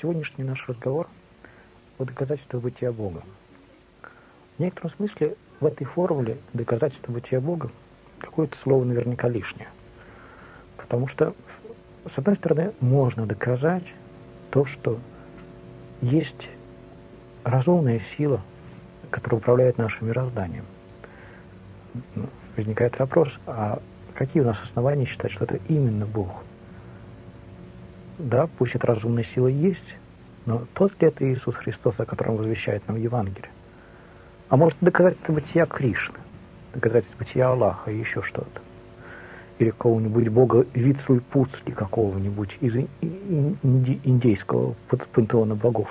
сегодняшний наш разговор о доказательствах бытия Бога. В некотором смысле в этой формуле доказательства бытия Бога какое-то слово наверняка лишнее. Потому что, с одной стороны, можно доказать то, что есть разумная сила, которая управляет нашим мирозданием. Возникает вопрос, а какие у нас основания считать, что это именно Бог? Да, пусть эта разумная сила есть, но тот ли это Иисус Христос, о котором возвещает нам Евангелие? А может, доказательство бытия Кришны, доказательство бытия Аллаха и еще что-то? Или какого-нибудь бога Вицлупуцли какого-нибудь из индейского пантеона богов.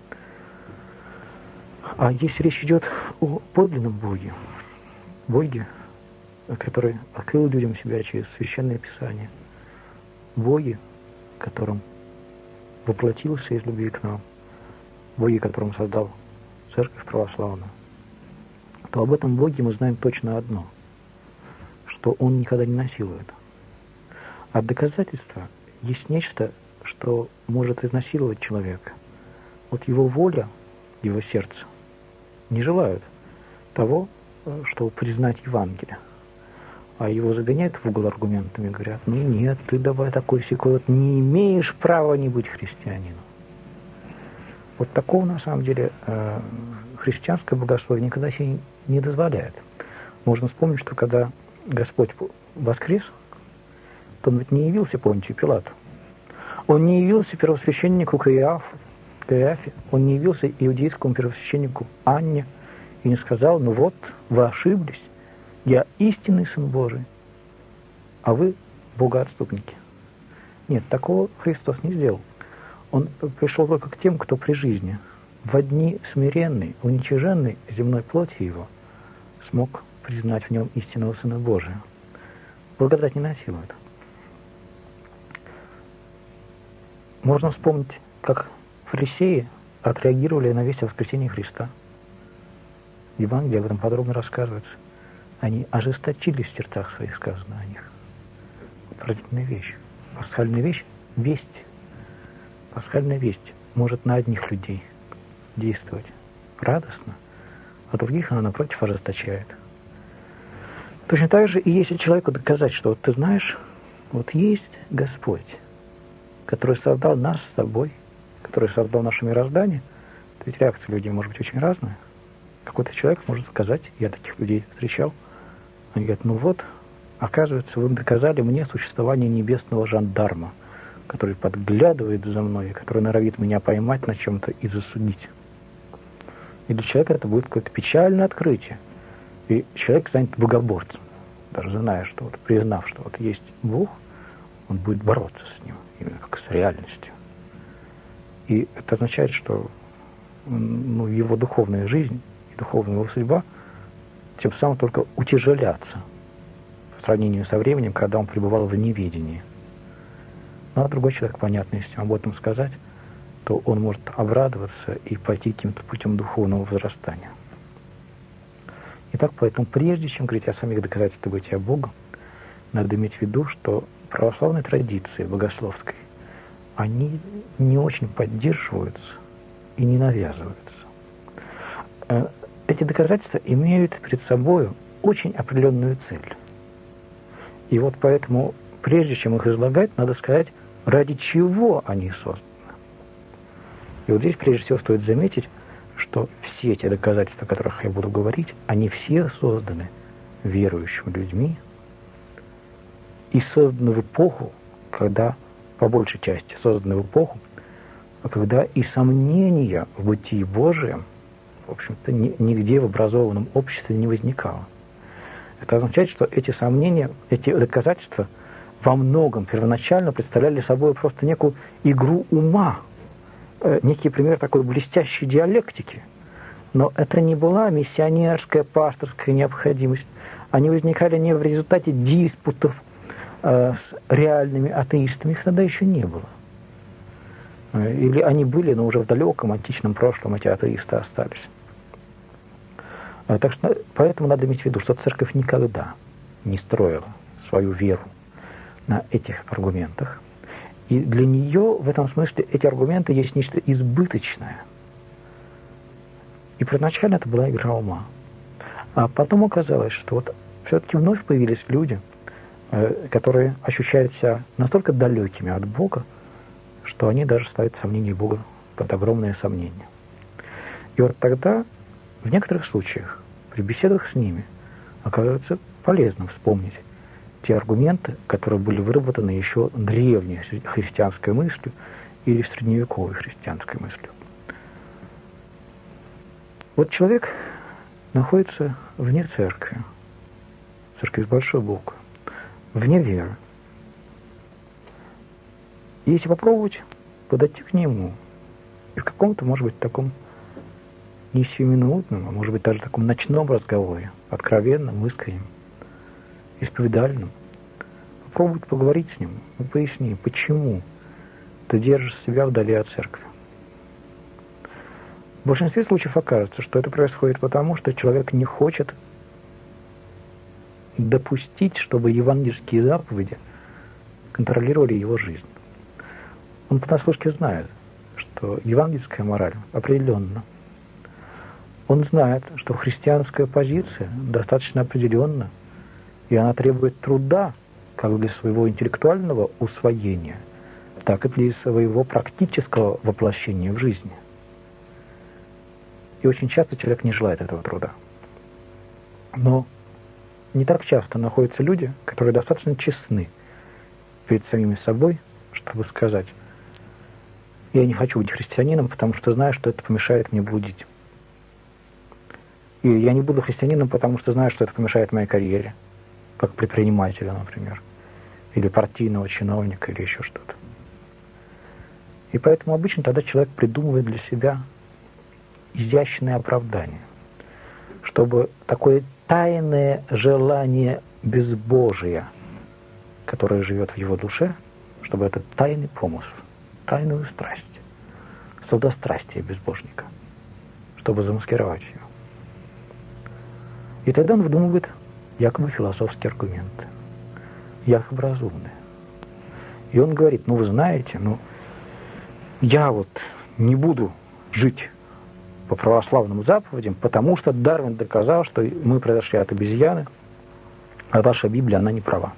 А если речь идет о подлинном Боге, который открыл людям себя через Священное Писание, Боге, которым воплотился из любви к нам, Боге, которым создал Церковь Православную, то об этом Боге мы знаем точно одно, что Он никогда не насилует. А доказательство есть нечто, что может изнасиловать человека. Вот его воля, его сердце не желают того, чтобы признать Евангелие. А его загоняют в угол аргументами, говорят: ну нет, ты давай такой-сякой, вот не имеешь права не быть христианином. Вот такого, на самом деле, христианское богословие никогда себе не дозволяет. Можно вспомнить, что когда Господь воскрес, то Он ведь не явился Понтию Пилату. Он не явился первосвященнику Каиафе, Он не явился иудейскому первосвященнику Анне и не сказал: ну вот, вы ошиблись, я истинный Сын Божий, а вы богоотступники. Нет, такого Христос не сделал. Он пришел только к тем, кто при жизни, во дни смиренной, уничиженной земной плоти Его, смог признать в Нем истинного Сына Божия. Благодать не насилует. Можно вспомнить, как фарисеи отреагировали на весть о воскресении Христа. В Евангелии об этом подробно рассказывается. Они ожесточились в сердцах своих, сказано о них. Поразительная вещь. Пасхальная вещь – весть. Пасхальная весть может на одних людей действовать радостно, а других она, напротив, ожесточает. Точно так же и если человеку доказать, что вот ты знаешь, вот есть Господь, который создал нас с тобой, который создал наше мироздание, то ведь реакция людей может быть очень разная. Какой-то человек может сказать, я таких людей встречал, они говорят: ну вот, оказывается, вы доказали мне существование небесного жандарма, который подглядывает за мной, и который норовит меня поймать на чем-то и засудить. И для человека это будет какое-то печальное открытие. И человек станет богоборцем, даже зная, что вот, признав, что вот есть Бог, он будет бороться с ним, именно как с реальностью. И это означает, что его духовная жизнь и духовная его судьба тем самым только утяжелятся по сравнению со временем, когда он пребывал в неведении. Ну а другой человек, понятно, если об этом сказать, то он может обрадоваться и пойти каким-то путем духовного возрастания. Итак, поэтому прежде чем говорить о самих доказательствах бытия Бога, надо иметь в виду, что православные традиции богословской, они не очень поддерживаются и не навязываются. Эти доказательства имеют перед собой очень определенную цель. И вот поэтому, прежде чем их излагать, надо сказать, ради чего они созданы. И вот здесь, прежде всего, стоит заметить, что все эти доказательства, о которых я буду говорить, они все созданы верующими людьми и созданы в эпоху, когда, по большей части, созданы в эпоху, когда и сомнения в бытии Божием, в общем-то, нигде в образованном обществе не возникало. Это означает, что эти сомнения, эти доказательства во многом первоначально представляли собой просто некую игру ума, некий пример такой блестящей диалектики. Но это не была миссионерская, пасторская необходимость. Они возникали не в результате диспутов с реальными атеистами, их тогда еще не было. Или они были, но уже в далеком античном прошлом эти атеисты остались. Так что поэтому надо иметь в виду, что Церковь никогда не строила свою веру на этих аргументах. И для нее в этом смысле эти аргументы есть нечто избыточное. И первоначально это была игра ума. А потом оказалось, что вот все-таки вновь появились люди, которые ощущают себя настолько далекими от Бога, что они даже ставят сомнение Бога под огромное сомнение. И вот тогда, в некоторых случаях, при беседах с ними, оказывается полезным вспомнить те аргументы, которые были выработаны еще древней христианской мыслью или средневековой христианской мыслью. Вот человек находится вне церкви, церковь с большой буквы, вне веры. И если попробовать подойти к нему и в каком-то, может быть, таком не сиюминутном, а может быть, даже таком ночном разговоре, откровенном, искреннем, исповедальном, попробовать поговорить с ним и поясни, почему ты держишь себя вдали от церкви. В большинстве случаев окажется, что это происходит потому, что человек не хочет допустить, чтобы евангельские заповеди контролировали его жизнь. Он понаслышке знает, что евангельская мораль определенна. Он знает, что христианская позиция достаточно определенна, и она требует труда как для своего интеллектуального усвоения, так и для своего практического воплощения в жизни. И очень часто человек не желает этого труда. Но не так часто находятся люди, которые достаточно честны перед самими собой, чтобы сказать: я не хочу быть христианином, потому что знаю, что это помешает мне блудить. И я не буду христианином, потому что знаю, что это помешает моей карьере, как предпринимателя, например, или партийного чиновника, или еще что-то. И поэтому обычно тогда человек придумывает для себя изящное оправдание, чтобы такое тайное желание безбожия, которое живет в его душе, чтобы этот тайный помысл, тайную страсть, сладострастие безбожника, чтобы замаскировать ее. И тогда он выдумывает якобы философские аргументы, якобы разумные. И он говорит: ну вы знаете, я вот не буду жить по православным заповедям, потому что Дарвин доказал, что мы произошли от обезьяны, а ваша Библия, она не права.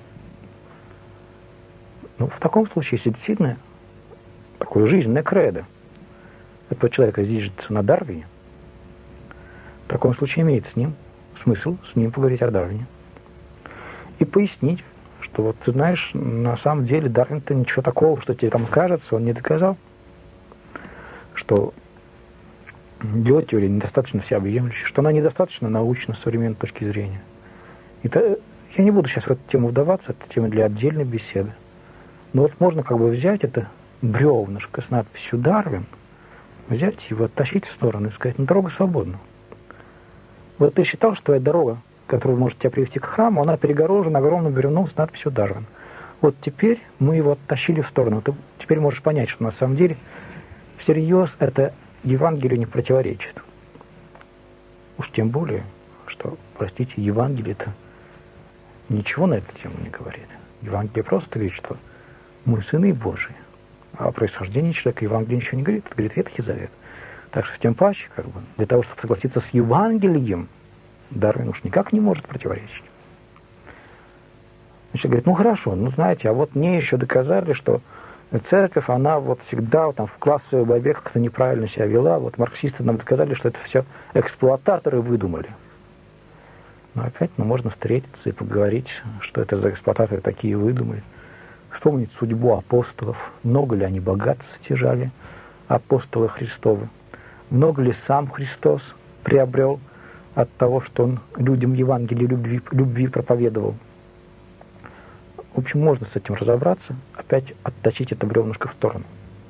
В таком случае, если действительно такое жизненное кредо этого человека зиждется на Дарвине, в таком случае имеет смысл с ним поговорить о Дарвине и пояснить, что вот ты знаешь, на самом деле Дарвин-то ничего такого, что тебе там кажется, он не доказал, что его теория недостаточно всеобъемлющая, что она недостаточно научна с современной точки зрения. Я не буду сейчас в эту тему вдаваться, это тема для отдельной беседы. Но вот можно как бы взять это бревнышко с надписью «Дарвин», взять его, оттащить в сторону и сказать: дорога свободна. Вот ты считал, что твоя дорога, которая может тебя привести к храму, она перегорожена огромным бревном с надписью «Дарвин». Вот теперь мы его оттащили в сторону. Ты теперь можешь понять, что на самом деле всерьез это Евангелию не противоречит. Уж тем более, что, простите, Евангелие-то ничего на эту тему не говорит. Евангелие просто говорит, что мы сыны Божии. А о происхождении человека Евангелие ничего не говорит. Это говорит Ветхий Завет. Так что тем паче, для того, чтобы согласиться с Евангелием, Дарвин уж никак не может противоречить. Значит, говорит: хорошо, знаете, а вот мне еще доказали, что церковь, она вот всегда там в классовой борьбе как-то неправильно себя вела. Вот марксисты нам доказали, что это все эксплуататоры выдумали. Но опять можно встретиться и поговорить, что это за эксплуататоры такие выдумали. Вспомнить судьбу апостолов. Много ли они богатств стяжали, апостолы Христовы? Много ли сам Христос приобрел от того, что он людям Евангелие любви проповедовал? В общем, можно с этим разобраться, опять оттащить это бревнышко в сторону.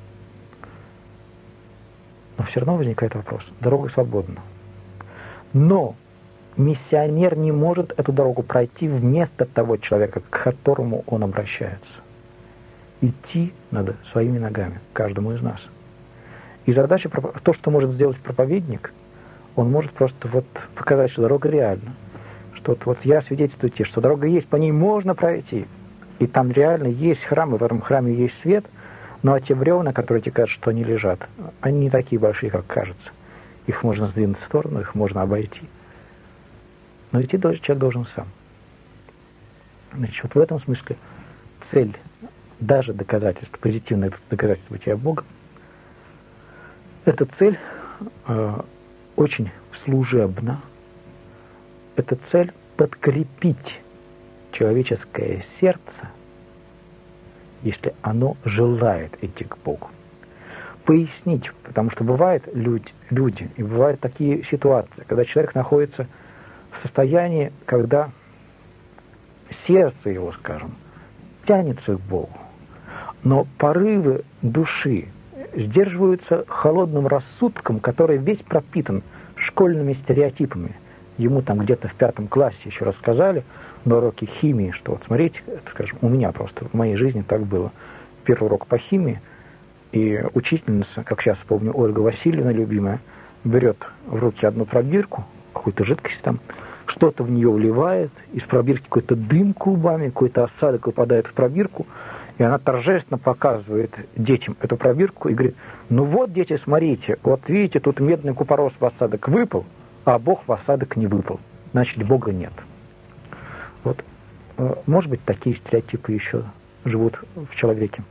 Но все равно возникает вопрос: дорога свободна. Но миссионер не может эту дорогу пройти вместо того человека, к которому он обращается. Идти надо своими ногами, каждому из нас. И задача, то, что может сделать проповедник, он может просто показать, что дорога реальна. Что вот я свидетельствую тебе, что дорога есть, по ней можно пройти. И там реально есть храм, и в этом храме есть свет, но те бревна, которые тебе кажется, что они лежат, они не такие большие, как кажется. Их можно сдвинуть в сторону, их можно обойти. Но идти человек должен сам. Значит, вот в этом смысле цель даже доказательств, позитивное доказательство бытия Бога, эта цель очень служебна. Это цель подкрепить человеческое сердце, если оно желает идти к Богу. Пояснить, потому что бывают люди, и бывают такие ситуации, когда человек находится в состоянии, когда сердце его, скажем, тянется к Богу, но порывы души сдерживаются холодным рассудком, который весь пропитан школьными стереотипами. Ему там где-то в 5 классе еще рассказали на уроке химии, что вот смотрите, это, скажем, у меня просто в моей жизни так было. Первый урок по химии, и учительница, как сейчас помню, Ольга Васильевна, любимая, берет в руки одну пробирку, какую-то жидкость там, что-то в нее вливает, из пробирки какой-то дым клубами, какой-то осадок выпадает в пробирку, и она торжественно показывает детям эту пробирку и говорит: ну вот, дети, смотрите, вот видите, тут медный купорос в осадок выпал, а Бог в осадок не выпал. Значит, Бога нет. Вот, может быть, такие стереотипы еще живут в человеке.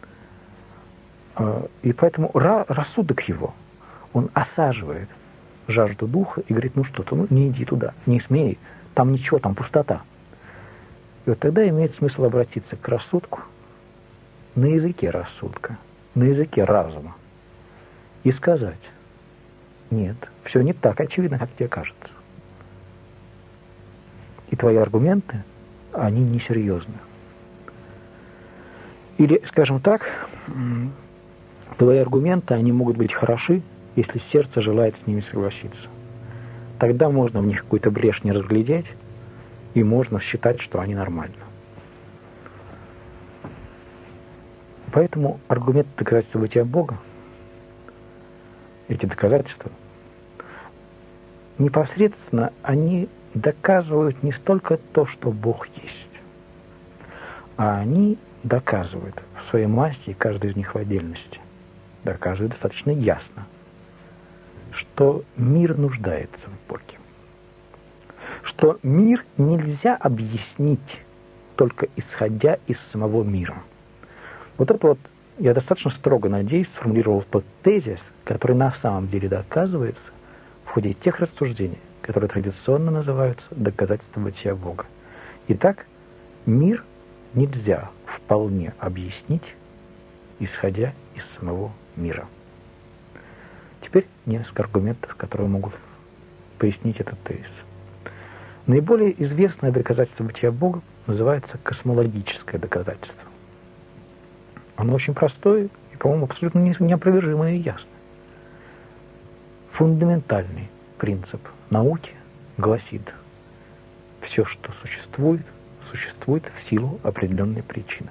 И поэтому рассудок его, он осаживает жажду духа и говорит: ну что-то, ну не иди туда, не смей, там ничего, там пустота. И вот тогда имеет смысл обратиться к рассудку на языке рассудка, на языке разума и сказать: нет, все не так очевидно, как тебе кажется. И твои аргументы, они несерьезны. Или, скажем так, твои аргументы, они могут быть хороши, если сердце желает с ними согласиться. Тогда можно в них какую-то брешь не разглядеть, и можно считать, что они нормальны. Поэтому аргумент доказательства бытия Бога, эти доказательства, непосредственно они доказывают не столько то, что Бог есть, а они доказывают в своей массе, и каждый из них в отдельности, доказывают достаточно ясно, что мир нуждается в Боге. Что мир нельзя объяснить только исходя из самого мира. Вот это вот я достаточно строго, надеюсь, сформулировал тот тезис, который на самом деле доказывается в ходе тех рассуждений, которые традиционно называются доказательством бытия Бога. Итак, мир нельзя вполне объяснить, исходя из самого мира. Теперь несколько аргументов, которые могут пояснить этот тезис. Наиболее известное доказательство бытия Бога называется космологическое доказательство. Оно очень простое и, по-моему, абсолютно неопровержимое и ясное. Фундаментальный принцип науки гласит: все, что существует, существует в силу определенной причины.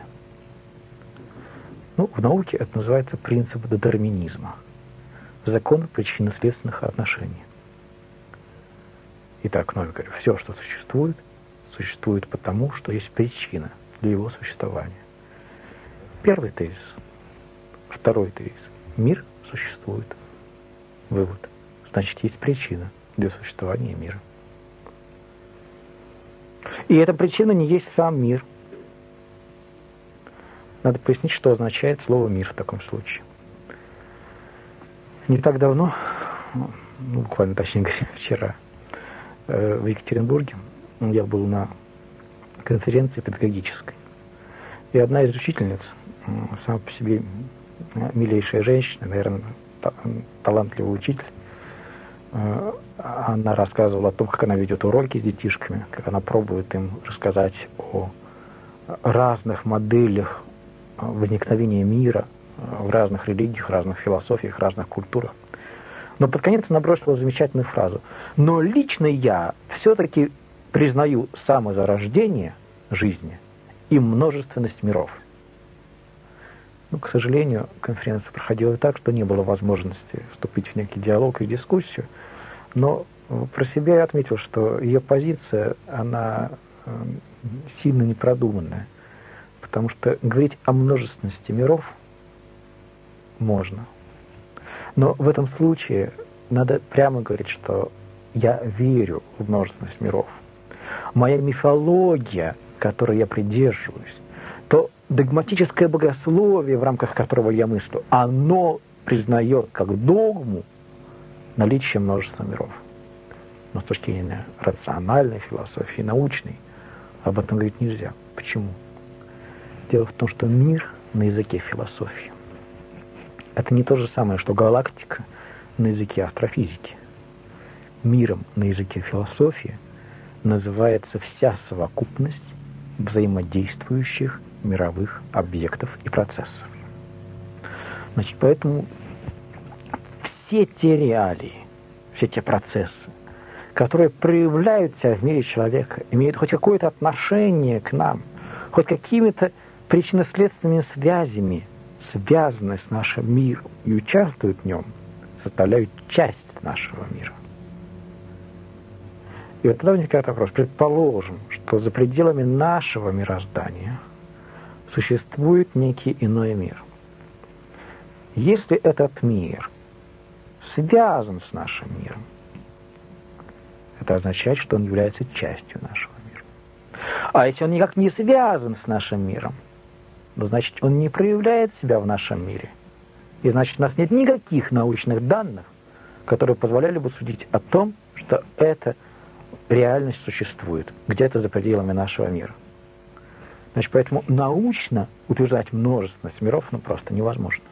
Ну, в науке это называется принцип детерминизма. Закон причинно-следственных отношений. Итак, вновь говорю, все, что существует, существует потому, что есть причина для его существования. Первый тезис. Второй тезис. Мир существует. Вывод. Значит, есть причина для существования мира. И эта причина не есть сам мир. Надо пояснить, что означает слово «мир» в таком случае. Не так давно, буквально, точнее говоря, вчера, в Екатеринбурге я был на конференции педагогической. И одна из учительниц, сама по себе милейшая женщина, наверное, талантливый учитель, она рассказывала о том, как она ведет уроки с детишками, как она пробует им рассказать о разных моделях возникновения мира в разных религиях, разных философиях, разных культурах. Но под конец она бросила замечательную фразу: «Но лично я все-таки признаю самозарождение жизни и множественность миров». Ну, к сожалению, конференция проходила так, что не было возможности вступить в некий диалог и дискуссию. Но про себя я отметил, что ее позиция, она сильно непродуманная. Потому что говорить о множественности миров можно. Но в этом случае надо прямо говорить, что я верю в множественность миров. Моя мифология, которой я придерживаюсь, то догматическое богословие, в рамках которого я мыслю, оно признает как догму наличие множества миров. Но с точки зрения рациональной философии, научной, об этом говорить нельзя. Почему? Дело в том, что мир на языке философии — это не то же самое, что галактика на языке астрофизики. Миром на языке философии называется вся совокупность взаимодействующих мировых объектов и процессов. Значит, поэтому все те реалии, все те процессы, которые проявляют себя в мире человека, имеют хоть какое-то отношение к нам, хоть какими-то причинно-следственными связями, связаны с нашим миром и участвуют в нем, составляют часть нашего мира. И вот тогда возникает вопрос. Предположим, что за пределами нашего мироздания существует некий иной мир. Если этот мир связан с нашим миром, это означает, что он является частью нашего мира. А если он никак не связан с нашим миром, то значит, он не проявляет себя в нашем мире. И значит, у нас нет никаких научных данных, которые позволяли бы судить о том, что эта реальность существует где-то за пределами нашего мира. Значит, поэтому научно утверждать множественность миров просто невозможно.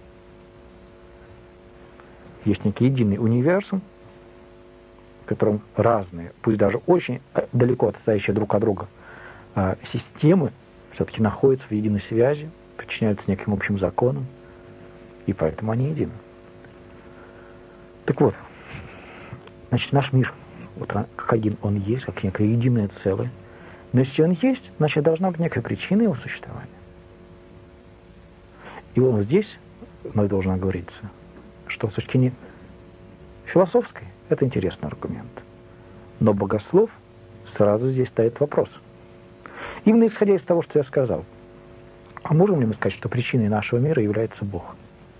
Есть некий единый универсум, в котором разные, пусть даже очень далеко отстоящие друг от друга системы все-таки находятся в единой связи, подчиняются неким общим законам, и поэтому они едины. Так вот, значит, наш мир, вот как один он есть, как некое единое целое, но если он есть, значит, должна быть некая причина его существования. И вот здесь вновь должно говориться, что с точки зрения философской это интересный аргумент. Но богослов сразу здесь ставит вопрос. Именно исходя из того, что я сказал, а можем ли мы сказать, что причиной нашего мира является Бог?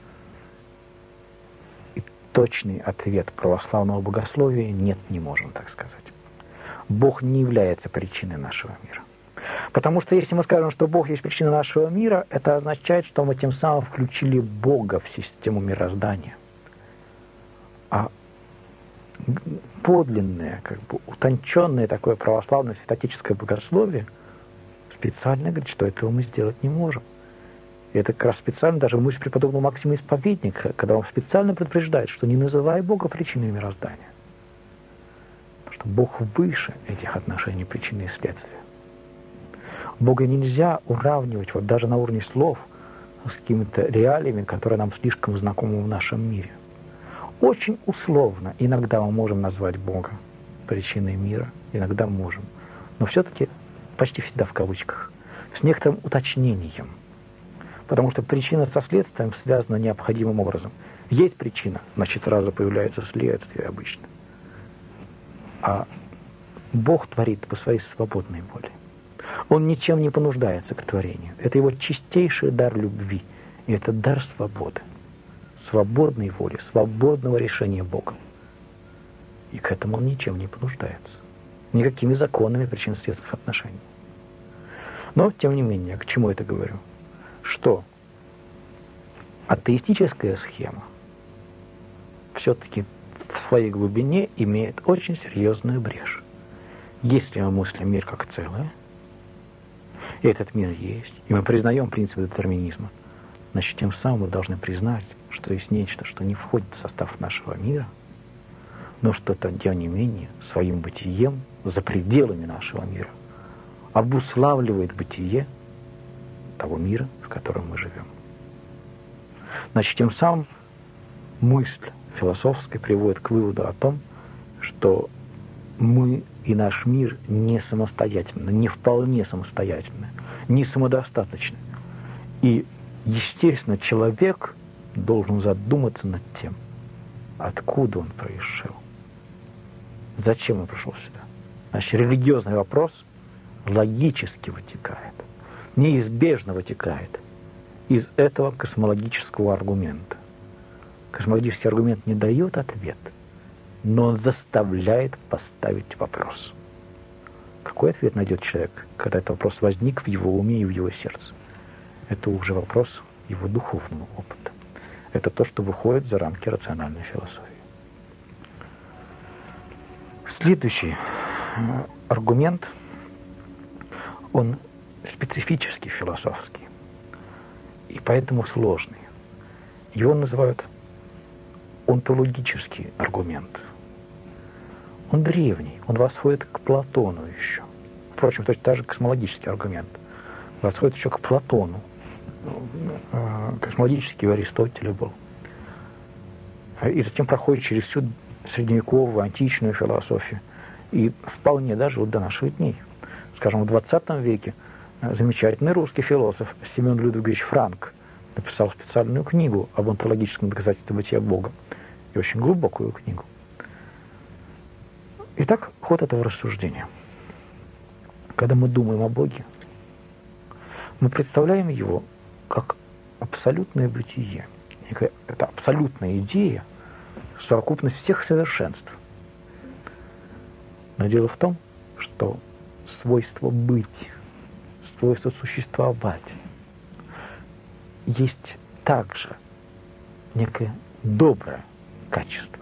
И точный ответ православного богословия — нет, не можем так сказать. Бог не является причиной нашего мира. Потому что если мы скажем, что Бог есть причина нашего мира, это означает, что мы тем самым включили Бога в систему мироздания. А подлинное, утонченное такое православное святотеческое богословие специально говорит, что этого мы сделать не можем. И это как раз специально даже мысль преподобного Максима Исповедника, когда он специально предупреждает, что не называй Бога причиной мироздания. Потому что Бог выше этих отношений причины и следствия. Бога нельзя уравнивать вот даже на уровне слов с какими-то реалиями, которые нам слишком знакомы в нашем мире. Очень условно иногда мы можем назвать Бога причиной мира, иногда можем, но все-таки почти всегда в кавычках, с некоторым уточнением. Потому что причина со следствием связана необходимым образом. Есть причина, значит, сразу появляется следствие обычно. А Бог творит по своей свободной воле. Он ничем не понуждается к творению. Это его чистейший дар любви. И это дар свободы. Свободной воли, свободного решения Бога. И к этому он ничем не понуждается. Никакими законами причинно-следственных отношений. Но, тем не менее, к чему это говорю? Что атеистическая схема все-таки в своей глубине имеет очень серьезную брешь. Если мы мыслим мир как целое, и этот мир есть, и мы признаем принцип детерминизма, значит, тем самым мы должны признать, что есть нечто, что не входит в состав нашего мира, но что-то, тем не менее, своим бытием за пределами нашего мира обуславливает бытие того мира, в котором мы живем. Значит, тем самым мысль философская приводит к выводу о том, что мы и наш мир не самостоятельны, не вполне самостоятельны, не самодостаточны. И, естественно, человек должен задуматься над тем, откуда он пришел, зачем он пришел сюда. Значит, религиозный вопрос логически вытекает. неизбежно вытекает из этого космологического аргумента. Космологический аргумент не дает ответ, но он заставляет поставить вопрос. Какой ответ найдет человек, когда этот вопрос возник в его уме и в его сердце? Это уже вопрос его духовного опыта. Это то, что выходит за рамки рациональной философии. Следующий аргумент, он специфический философский, и поэтому сложный. Его называют онтологический аргумент. Он древний, он восходит к Платону еще. Впрочем, точно так же космологический аргумент восходит еще к Платону. Космологический у Аристотеля был. И затем проходит через всю средневековую, античную философию. И вполне даже вот до наших дней. Скажем, в 20 веке замечательный русский философ Семен Людвигович Франк написал специальную книгу об онтологическом доказательстве бытия Бога. И очень глубокую книгу. Итак, ход этого рассуждения. Когда мы думаем о Боге, мы представляем его как абсолютное бытие. Это абсолютная идея, совокупность всех совершенств. Но дело в том, что свойство быть, свойство существовать есть также некое доброе качество.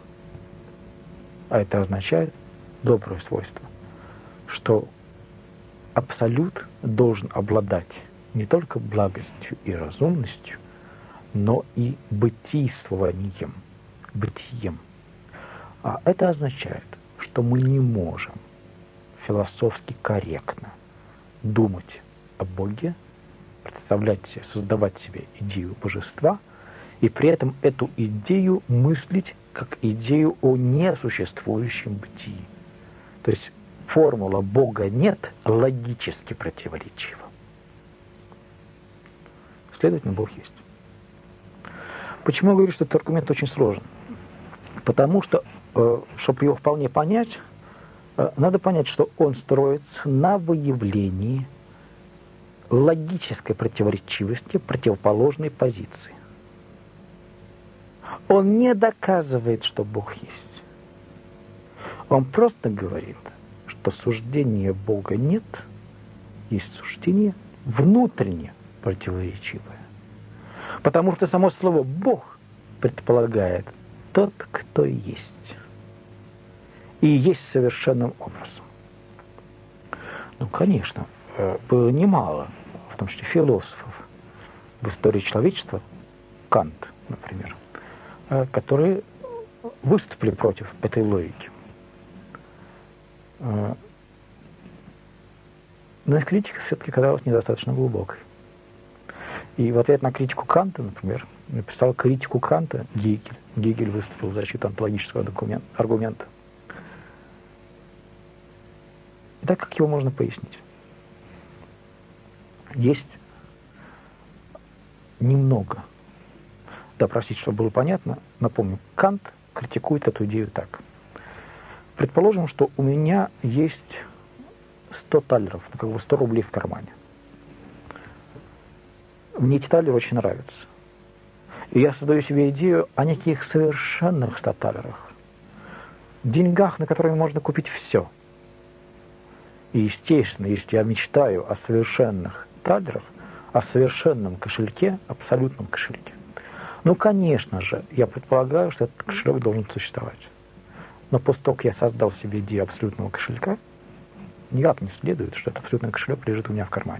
А это означает доброе свойство, что абсолют должен обладать не только благостью и разумностью, но и бытийствованием, бытием. А это означает, что мы не можем философски корректно думать о Боге, представлять себе, создавать себе идею божества, и при этом эту идею мыслить как идею о несуществующем бытии. То есть формула «Бога нет» логически противоречива. Следовательно, Бог есть. Почему я говорю, что этот аргумент очень сложен? Потому что, чтобы его вполне понять, надо понять, что он строится на выявлении логической противоречивости противоположной позиции. Он не доказывает, что Бог есть. Он просто говорит, что суждение Бога нет, есть суждение внутренне противоречивое. Потому что само слово «Бог» предполагает тот, кто есть. И есть совершенным образом. Ну, конечно, было немало, в том числе философов, в истории человечества, Кант, например, которые выступили против этой логики. Но их критика все-таки казалась недостаточно глубокой. И в ответ на критику Канта, например, написал критику Канта Гегель. Гегель выступил в защиту онтологического аргумента. Итак, как его можно пояснить? Есть немного. Да, простите, чтобы было понятно, напомню, Кант критикует эту идею так. Предположим, что у меня есть 100 талеров, ну, как бы 100 рублей в кармане. Мне эти талеры очень нравятся. И я создаю себе идею о неких совершенных 100 талерах. Деньгах, на которые можно купить все. И, естественно, если я мечтаю о совершенных талерах, о совершенном кошельке, абсолютном кошельке, ну, конечно же, я предполагаю, что этот кошелек должен существовать. Но после того, как я создал себе идею абсолютного кошелька, никак не следует, что этот абсолютный кошелек лежит у меня в кармане.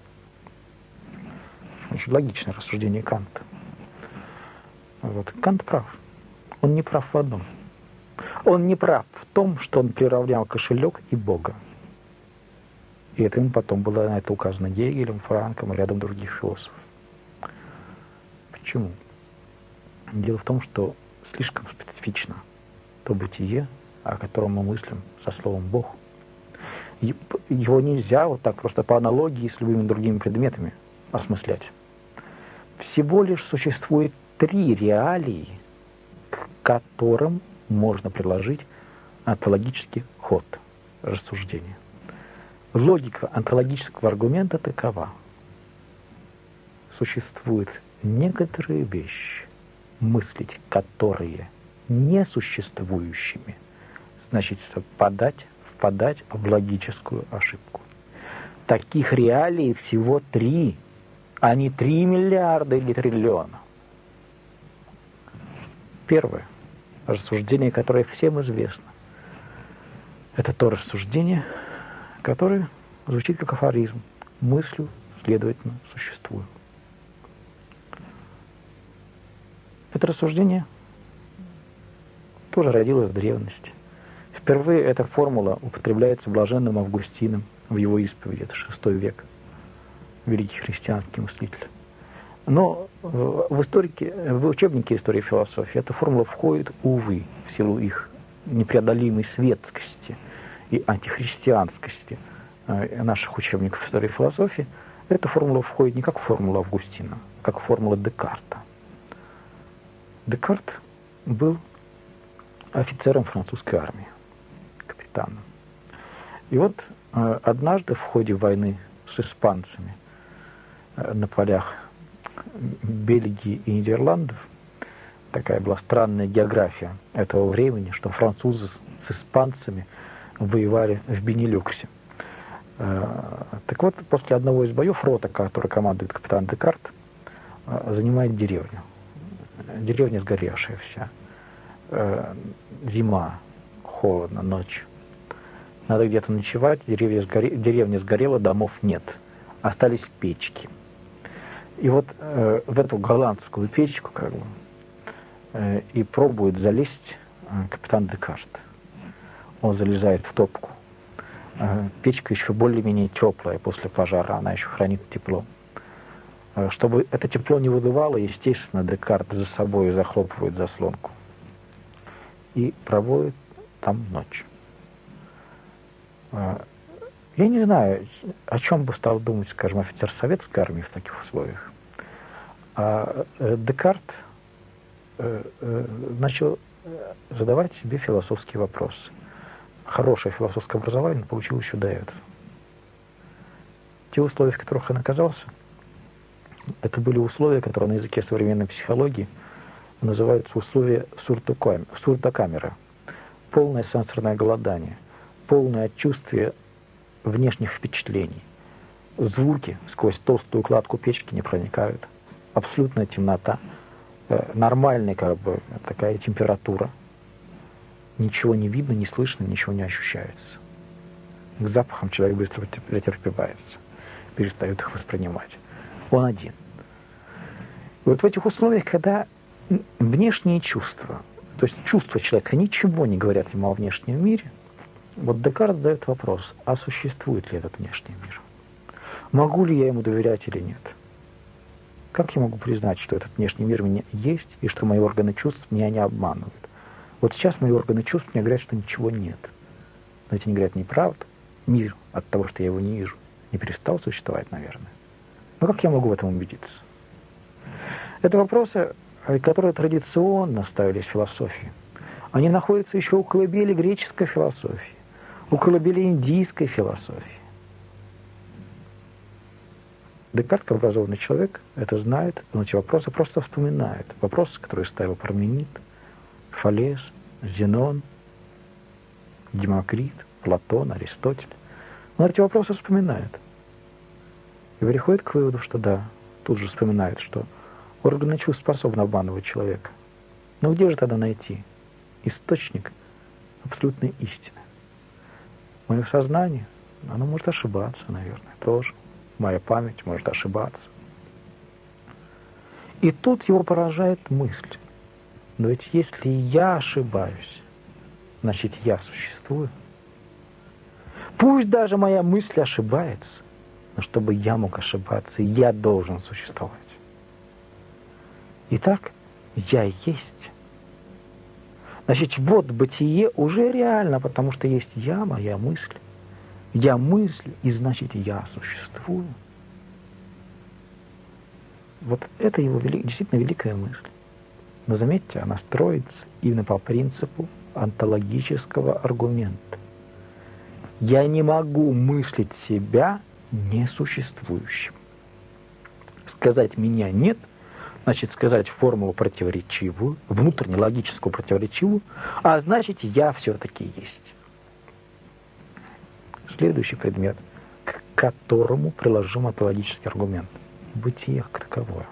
Очень логичное рассуждение Канта. Вот. Кант прав. Он не прав в одном. Он не прав в том, что он приравнял кошелек и Бога. И это ему потом было на это указано Гегелем, Франком и рядом других философов. Почему? Дело в том, что слишком специфично то бытие, о котором мы мыслим со словом «Бог». Его нельзя вот так просто по аналогии с любыми другими предметами осмыслять. Всего лишь существует 3 реалии, к которым можно приложить онтологический ход рассуждения. Логика онтологического аргумента такова, существуют некоторые вещи, мыслить которые несуществующими, значит впадать в логическую ошибку. Таких реалий всего 3, а не 3 миллиарда или триллиона. Первое рассуждение, которое всем известно, это то рассуждение, которое звучит как афоризм. Мыслю, следовательно, существую. Это рассуждение тоже родилось в древности. Впервые эта формула употребляется блаженным Августином в его исповеди, это VI век, великий христианский мыслитель. Но в учебнике истории и философии эта формула входит, увы, в силу их непреодолимой светскости и антихристианскости наших учебников истории и философии, эта формула входит не как формула Августина, а как формула Декарта. Декарт был офицером французской армии, капитаном. И вот однажды в ходе войны с испанцами на полях Бельгии и Нидерландов, такая была странная география этого времени, что французы с испанцами воевали в Бенилюксе. Так вот, после одного из боев рота, который командует капитан Декарт, занимает деревню. Деревня сгоревшая вся. Зима, холодно, ночь. Надо где-то ночевать, деревня сгорела, домов нет. Остались печки. И вот в эту голландскую печку и пробует залезть капитан Декарт. Он залезает в топку. Печка еще более-менее теплая после пожара, она еще хранит тепло. Чтобы это тепло не выдувало, естественно, Декарт за собой захлопывает заслонку и проводит там ночь. Я не знаю, о чем бы стал думать, скажем, офицер советской армии в таких условиях. Декарт начал задавать себе философские вопросы. Хорошее философское образование он получил еще до этого. Те условия, в которых он оказался, это были условия, которые на языке современной психологии называются условия сурдокамеры. Полное сенсорное голодание, полное отсутствие внешних впечатлений. Звуки сквозь толстую кладку печки не проникают. Абсолютная темнота. Нормальная такая температура. Ничего не видно, не слышно, ничего не ощущается. К запахам человек быстро претерпевается, перестает их воспринимать. Он один. И вот в этих условиях, когда внешние чувства, то есть чувства человека ничего не говорят ему о внешнем мире, вот Декарт задает вопрос, а существует ли этот внешний мир? Могу ли я ему доверять или нет? Как я могу признать, что этот внешний мир у меня есть, и что мои органы чувств меня не обманывают? Вот сейчас мои органы чувств мне говорят, что ничего нет. Но эти не говорят неправду. Мир от того, что я его не вижу, не перестал существовать, наверное. Но как я могу в этом убедиться? Это вопросы, которые традиционно ставились в философии. Они находятся еще у колыбели греческой философии, у колыбели индийской философии. Декарт, как образованный человек, это знает, он эти вопросы просто вспоминает. Вопросы, которые ставил Парменид, Фалес, Зенон, Демокрит, Платон, Аристотель. Он эти вопросы вспоминает. И приходит к выводу, что да, тут же вспоминает, что органы чувств способны обманывать человека. Но где же тогда найти источник абсолютной истины? Мое сознание, оно может ошибаться, наверное, тоже. Моя память может ошибаться. И тут его поражает мысль. Но ведь если я ошибаюсь, значит, я существую. Пусть даже моя мысль ошибается, но чтобы я мог ошибаться, я должен существовать. Итак, я есть. Значит, вот бытие уже реально, потому что есть я, моя мысль. Я мыслю, и значит, я существую. Вот это его действительно великая мысль. Но заметьте, она строится именно по принципу онтологического аргумента. Я не могу мыслить себя несуществующим. сказать «меня нет», значит сказать формулу противоречивую, внутренне логическую противоречивую, а значит я все-таки есть. Следующий предмет, к которому приложим онтологический аргумент. Бытие как таковое.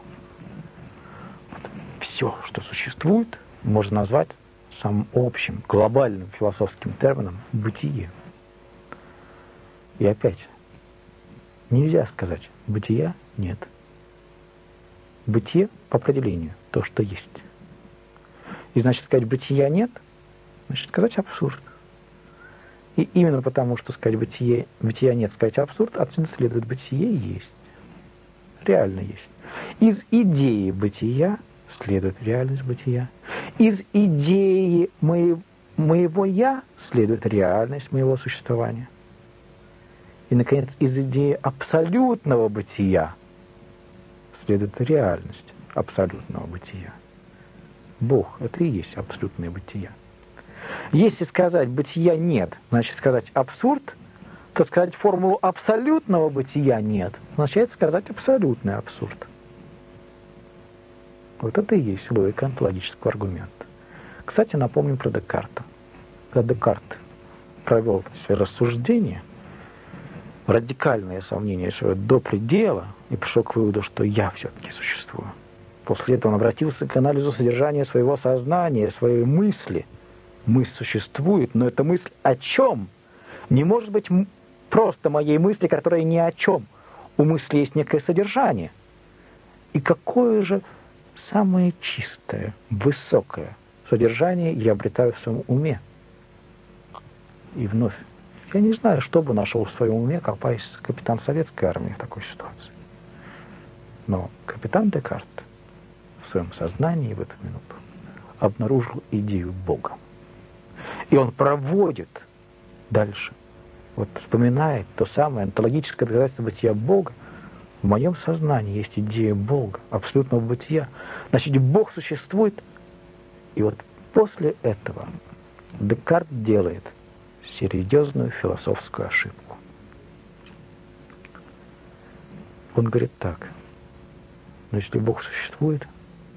Все, что существует, можно назвать самым общим, глобальным философским термином бытие. И опять, нельзя сказать бытия нет. Бытие по определению то, что есть. И значит сказать бытия нет, значит сказать абсурд. И именно потому, что сказать бытия нет, сказать абсурд, отсюда следует бытие есть. Реально есть. Из идеи бытия следует реальность бытия. Из идеи моего «я» следует реальность моего существования. И, наконец, из идеи абсолютного бытия следует реальность абсолютного бытия. Бог — это и есть абсолютное бытие. Если сказать «бытия нет», значит сказать абсурд, то сказать формулу абсолютного бытия нет, означает сказать абсолютный абсурд. Вот это и есть логика онтологического аргумента. Кстати, напомним про Декарта. Когда Декарт провел свои рассуждения, радикальное сомнение свое до предела, и пришел к выводу, что я все-таки существую. После этого он обратился к анализу содержания своего сознания, своей мысли. Мысль существует, но эта мысль о чем? Не может быть просто моей мысли, которая ни о чем. У мысли есть некое содержание. И какое же самое чистое, высокое содержание я обретаю в своем уме? И вновь, я не знаю, что бы нашел в своем уме капитан советской армии в такой ситуации. Но капитан Декарт в своем сознании в эту минуту обнаружил идею Бога. И он проводит дальше, вот вспоминает то самое онтологическое доказательство бытия Бога. В моем сознании есть идея Бога, абсолютного бытия. Значит, Бог существует. И вот после этого Декарт делает серьезную философскую ошибку. Он говорит так: но если Бог существует,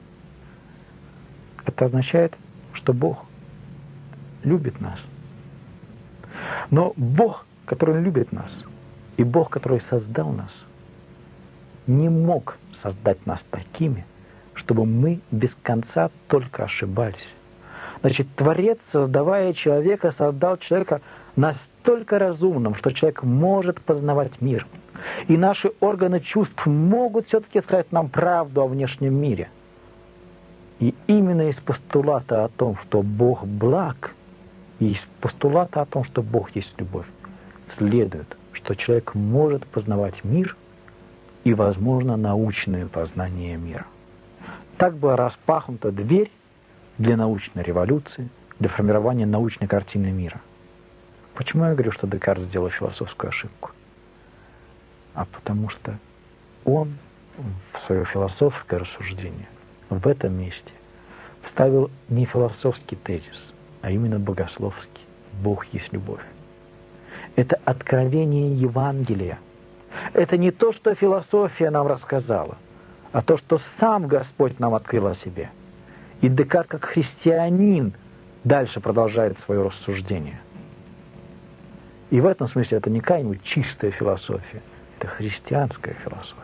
это означает, что Бог любит нас. Но Бог, который любит нас, и Бог, который создал нас, не мог создать нас такими, чтобы мы без конца только ошибались. Значит, Творец, создавая человека, создал человека настолько разумным, что человек может познавать мир. И наши органы чувств могут все-таки сказать нам правду о внешнем мире. И именно из постулата о том, что Бог благ, и из постулата о том, что Бог есть любовь, следует, что человек может познавать мир и, возможно, научное познание мира. Так была распахнута дверь для научной революции, для формирования научной картины мира. Почему я говорю, что Декарт сделал философскую ошибку? А потому что он в свое философское рассуждение в этом месте вставил не философский тезис, а именно богословский. Бог есть любовь. Это откровение Евангелия. Это не то, что философия нам рассказала, а то, что сам Господь нам открыл о себе. И Декарт, как христианин, дальше продолжает свое рассуждение. И в этом смысле это не какая-нибудь чистая философия, это христианская философия.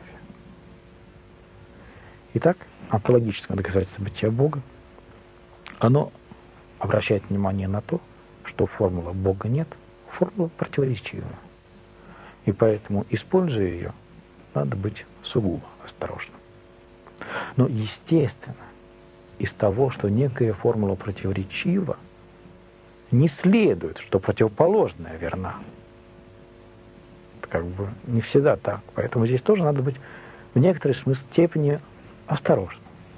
Итак, онтологическое доказательство бытия Бога, оно обращает внимание на то, что формула Бога нет, формула противоречивая. И поэтому, используя ее, надо быть сугубо осторожным. Но, естественно, из того, что некая формула противоречива, не следует, что противоположная верна. Это как бы не всегда так. Поэтому здесь тоже надо быть в некоторой степени осторожным.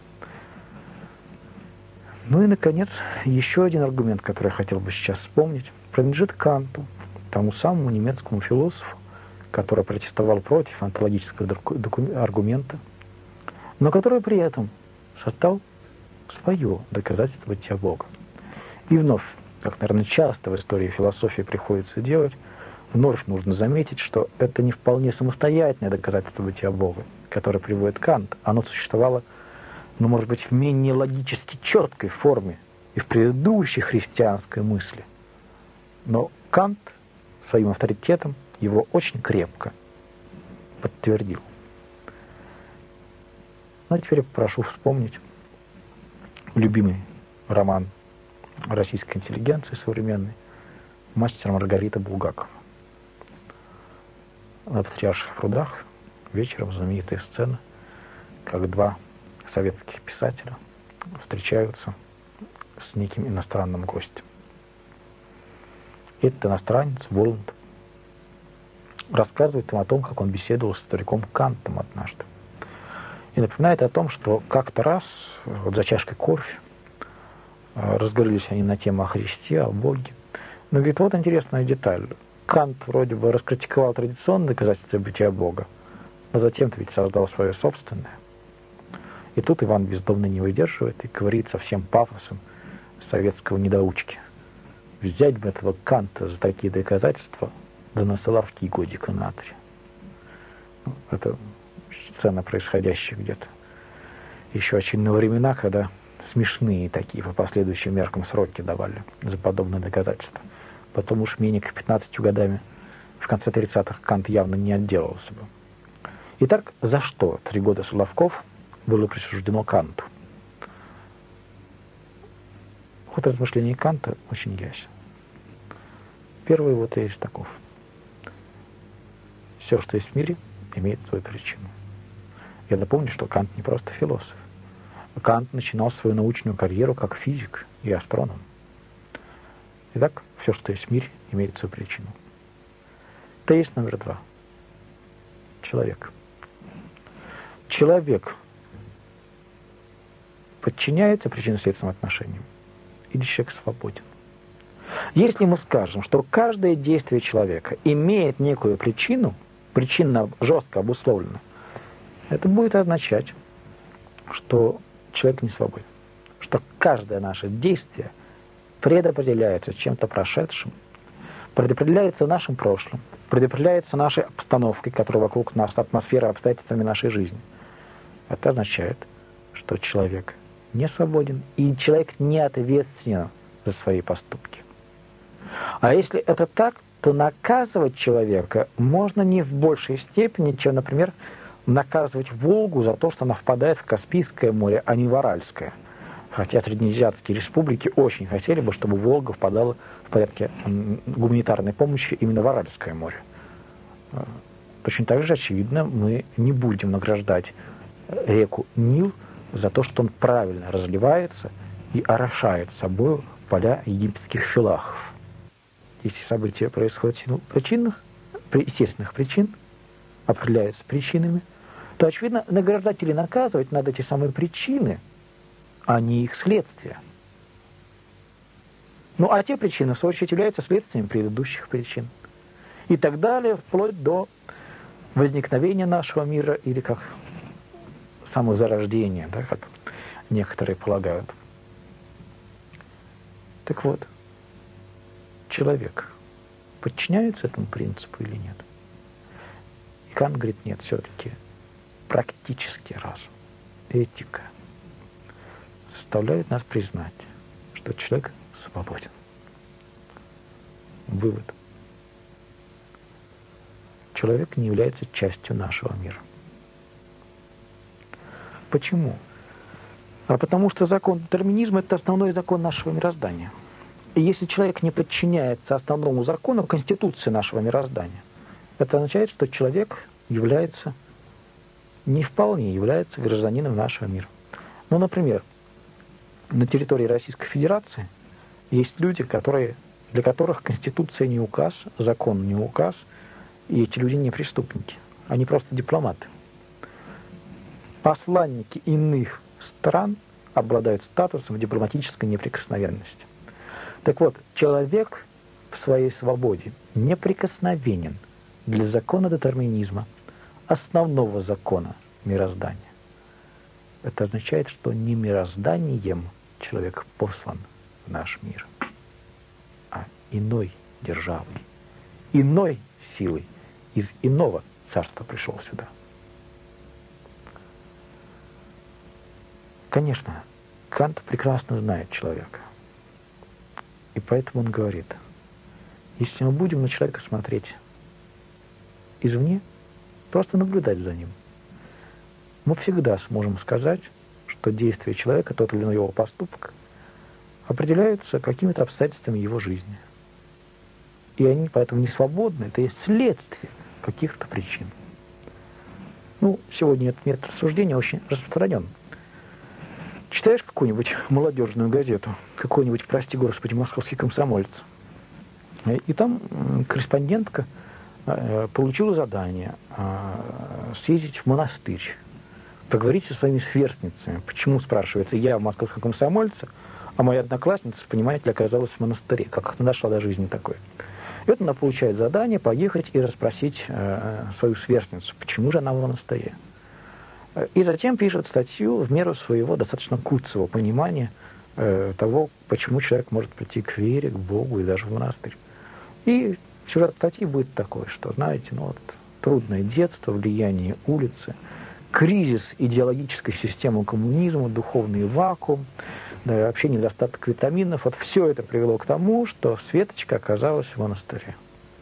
Ну и, наконец, еще один аргумент, который я хотел бы сейчас вспомнить, принадлежит Канту, тому самому немецкому философу, который протестовал против онтологического аргумента, но который при этом создал свое доказательство бытия Бога. И вновь, как, наверное, часто в истории философии приходится делать, Вновь нужно заметить, что это не вполне самостоятельное доказательство бытия Бога, которое приводит Кант. Оно существовало, но, может быть, в менее логически четкой форме и в предыдущей христианской мысли. Но Кант своим авторитетом его очень крепко подтвердил. Ну, а теперь я попрошу вспомнить любимый роман российской интеллигенции современной «Мастер Маргарита» Булгакова. На Патриарших прудах вечером знаменитая сцена, как два советских писателя встречаются с неким иностранным гостем. Этот иностранец, Воланд, рассказывает им о том, как он беседовал с стариком Кантом однажды. И напоминает о том, что как-то раз, вот за чашкой кофе, разговорились они на тему о Христе, о Боге. Но говорит, вот интересная деталь. Кант вроде бы раскритиковал традиционные доказательства бытия Бога, но затем-то ведь создал свое собственное. И тут Иван Бездомный не выдерживает и говорит со всем пафосом советского недоучки. Взять бы этого Канта за такие доказательства, да на Соловки годика на 3. Это сцена, происходящая где-то еще очень на времена, когда смешные такие по последующим меркам сроки давали за подобные доказательства. Потом уж менее как 15 годами, в конце 30-х, Кант явно не отделался бы. Итак, за что 3 года Соловков было присуждено Канту? Ход размышлений Канта очень ясен. Первый его тезис таков. Все, что есть в мире, имеет свою причину. Я напомню, что Кант не просто философ. Кант начинал свою научную карьеру как физик и астроном. Итак, все, что есть в мире, имеет свою причину. Тезис номер 2. Человек. Человек подчиняется причинно-следственным отношениям, или человек свободен? Если мы скажем, что каждое действие человека имеет некую причину, причинно жестко обусловлена, это будет означать, что человек не свободен, что каждое наше действие предопределяется чем-то прошедшим, предопределяется нашим прошлым, предопределяется нашей обстановкой, которая вокруг нас, атмосферой, обстоятельствами нашей жизни. Это означает, что человек не свободен, и человек не ответственен за свои поступки. А если это так, то наказывать человека можно не в большей степени, чем, например, наказывать Волгу за то, что она впадает в Каспийское море, а не в Аральское. Хотя среднеазиатские республики очень хотели бы, чтобы Волга впадала в порядке гуманитарной помощи именно в Аральское море. Точно так же, очевидно, мы не будем награждать реку Нил за то, что он правильно разливается и орошает собой поля египетских филахов. Если события происходят в силу естественных причин, определяются причинами, то, очевидно, награждать или наказывать надо эти самые причины, а не их следствия. Ну, а те причины, в свою очередь, являются следствием предыдущих причин. И так далее, вплоть до возникновения нашего мира или как самозарождения, да, как некоторые полагают. Так вот, человек подчиняется этому принципу или нет? И Кант говорит, нет, все-таки практический разум, этика заставляют нас признать, что человек свободен. Вывод. Человек не является частью нашего мира. Почему? А потому что закон детерминизма – это основной закон нашего мироздания. И если человек не подчиняется основному закону, конституции нашего мироздания, это означает, что человек является, не вполне является гражданином нашего мира. Ну, например, на территории Российской Федерации есть люди, для которых конституция не указ, закон не указ, и эти люди не преступники, они просто дипломаты. Посланники иных стран обладают статусом дипломатической неприкосновенности. Так вот, человек в своей свободе неприкосновенен для закона детерминизма, основного закона мироздания. Это означает, что не мирозданием человек послан в наш мир, а иной державой, иной силой, из иного царства пришел сюда. Конечно, Кант прекрасно знает человека. И поэтому он говорит, если мы будем на человека смотреть извне, просто наблюдать за ним, мы всегда сможем сказать, что действие человека, тот или иной его поступок, определяются какими-то обстоятельствами его жизни. И они поэтому не свободны, это есть следствие каких-то причин. Ну, сегодня этот метод рассуждения очень распространен. Читаешь какую-нибудь молодежную газету, какой-нибудь, прости господи, московский комсомолец, и там корреспондентка получила задание съездить в монастырь, поговорить со своими сверстницами. Почему, спрашивается, я в московском комсомольце, а моя одноклассница, понимаете ли, оказалась в монастыре. Как она дошла до жизни такой? И вот она получает задание поехать и расспросить свою сверстницу, почему же она в монастыре. И затем пишет статью в меру своего достаточно куцого понимания того, почему человек может прийти к вере, к Богу и даже в монастырь. И сюжет статьи будет такой, что, знаете, ну вот, трудное детство, влияние улицы, кризис идеологической системы коммунизма, духовный вакуум, да, вообще недостаток витаминов. Вот все это привело к тому, что Светочка оказалась в монастыре.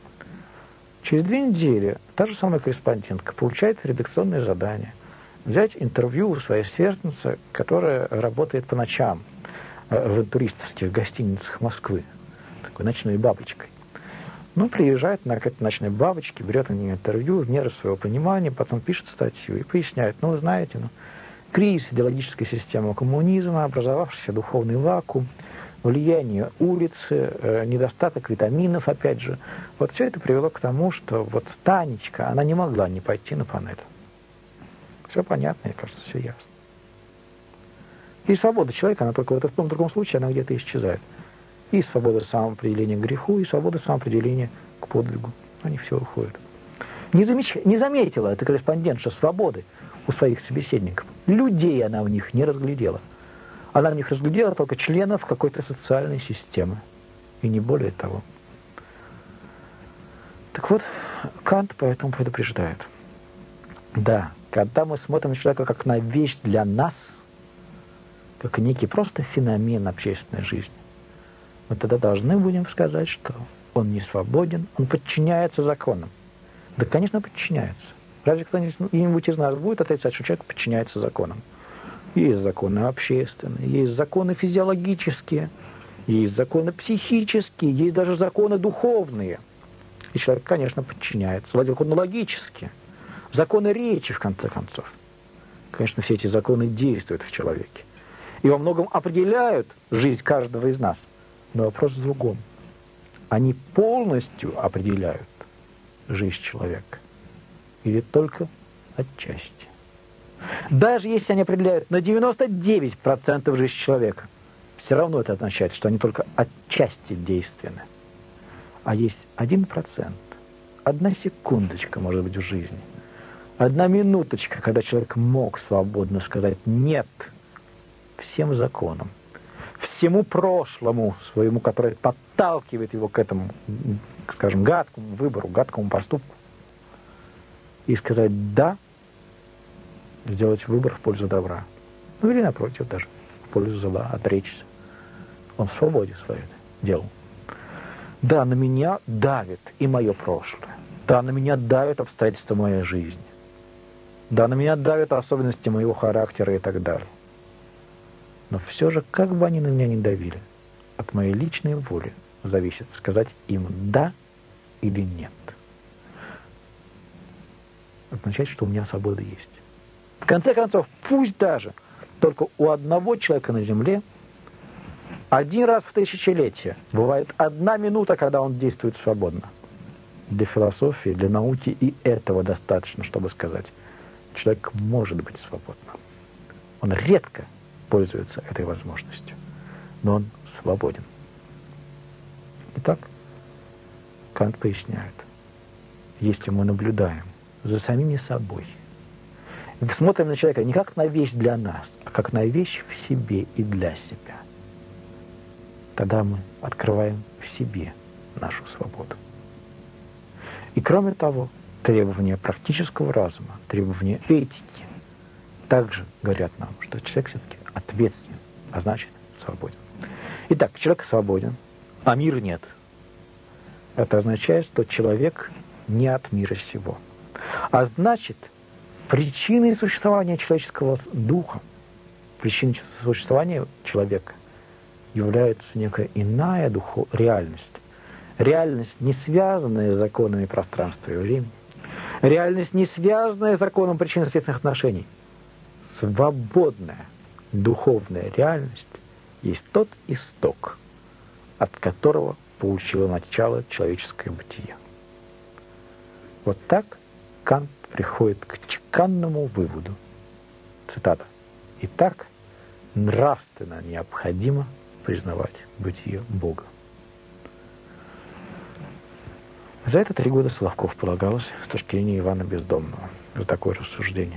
Через 2 недели та же самая корреспондентка получает редакционное задание взять интервью у своей сверстницы, которая работает по ночам в туристовских гостиницах Москвы, такой ночной бабочкой. Ну, приезжает на какой-то ночной бабочке, берет у нее интервью в меру своего понимания, потом пишет статью и поясняет, ну, вы знаете, кризис идеологической системы коммунизма, образовавшийся духовный вакуум, влияние улицы, недостаток витаминов, опять же. Вот все это привело к тому, что вот Танечка, она не могла не пойти на панель. Все понятно, мне кажется, все ясно. И свобода человека, она только в том другом случае, она где-то исчезает. И свобода самоопределения к греху, и свобода самоопределения к подвигу. Они все уходят. Не заметила эта корреспондентша свободы у своих собеседников. Людей она в них не разглядела. Она в них разглядела только членов какой-то социальной системы. И не более того. Так вот, Кант поэтому предупреждает. Да, когда мы смотрим на человека как на вещь для нас, как некий просто феномен общественной жизни, мы тогда должны будем сказать, что он не свободен, он подчиняется законам. Да, конечно, подчиняется. Разве кто-нибудь из нас будет отрицать, что человек подчиняется законам? Есть законы общественные, есть законы физиологические, есть законы психические, есть даже законы духовные. И человек, конечно, подчиняется. Законы логические, законы речи, в конце концов. Конечно, все эти законы действуют в человеке. И во многом определяют жизнь каждого из нас. Но вопрос в другом. Они полностью определяют жизнь человека. Или только отчасти. Даже если они определяют на 99% жизнь человека, все равно это означает, что они только отчасти действенны. А есть 1%, 1 секундочка, может быть, в жизни, 1 минуточка, когда человек мог свободно сказать «нет» всем законам, всему прошлому своему, которое подталкивает его к этому, скажем, гадкому выбору, гадкому поступку, и сказать «да», сделать выбор в пользу добра. Ну или напротив даже, в пользу зла, отречься. Он в свободе своей делал. Да, на меня давит и мое прошлое. Да, на меня давят обстоятельства моей жизни. Да, на меня давят особенности моего характера и так далее. Но все же, как бы они на меня ни давили, от моей личной воли зависит сказать им «да» или «нет». Означает, что у меня свобода есть. В конце концов, пусть даже только у одного человека на Земле 1 раз в тысячелетие бывает 1 минута, когда он действует свободно. Для философии, для науки и этого достаточно, чтобы сказать, человек может быть свободным. Он редко пользуется этой возможностью, но он свободен. Итак, Кант поясняет, если мы наблюдаем за самими собой, смотрим на человека не как на вещь для нас, а как на вещь в себе и для себя, тогда мы открываем в себе нашу свободу. И кроме того, требования практического разума, требования этики также говорят нам, что человек все-таки ответственен, а значит свободен. Итак, человек свободен, а мира нет. Это означает, что человек не от мира сего. А значит, причиной существования человеческого духа, причиной существования человека является некая иная реальность. Реальность, не связанная с законами пространства и времени. Реальность, не связанная с законом причинно-следственных отношений. Свободная духовная реальность есть тот исток, от которого получило начало человеческое бытие. Вот так Кант приходит к чеканному выводу. Цитата. «Итак, нравственно необходимо признавать бытие Бога». За это 3 года Соловков полагался с точки зрения Ивана Бездомного за такое рассуждение.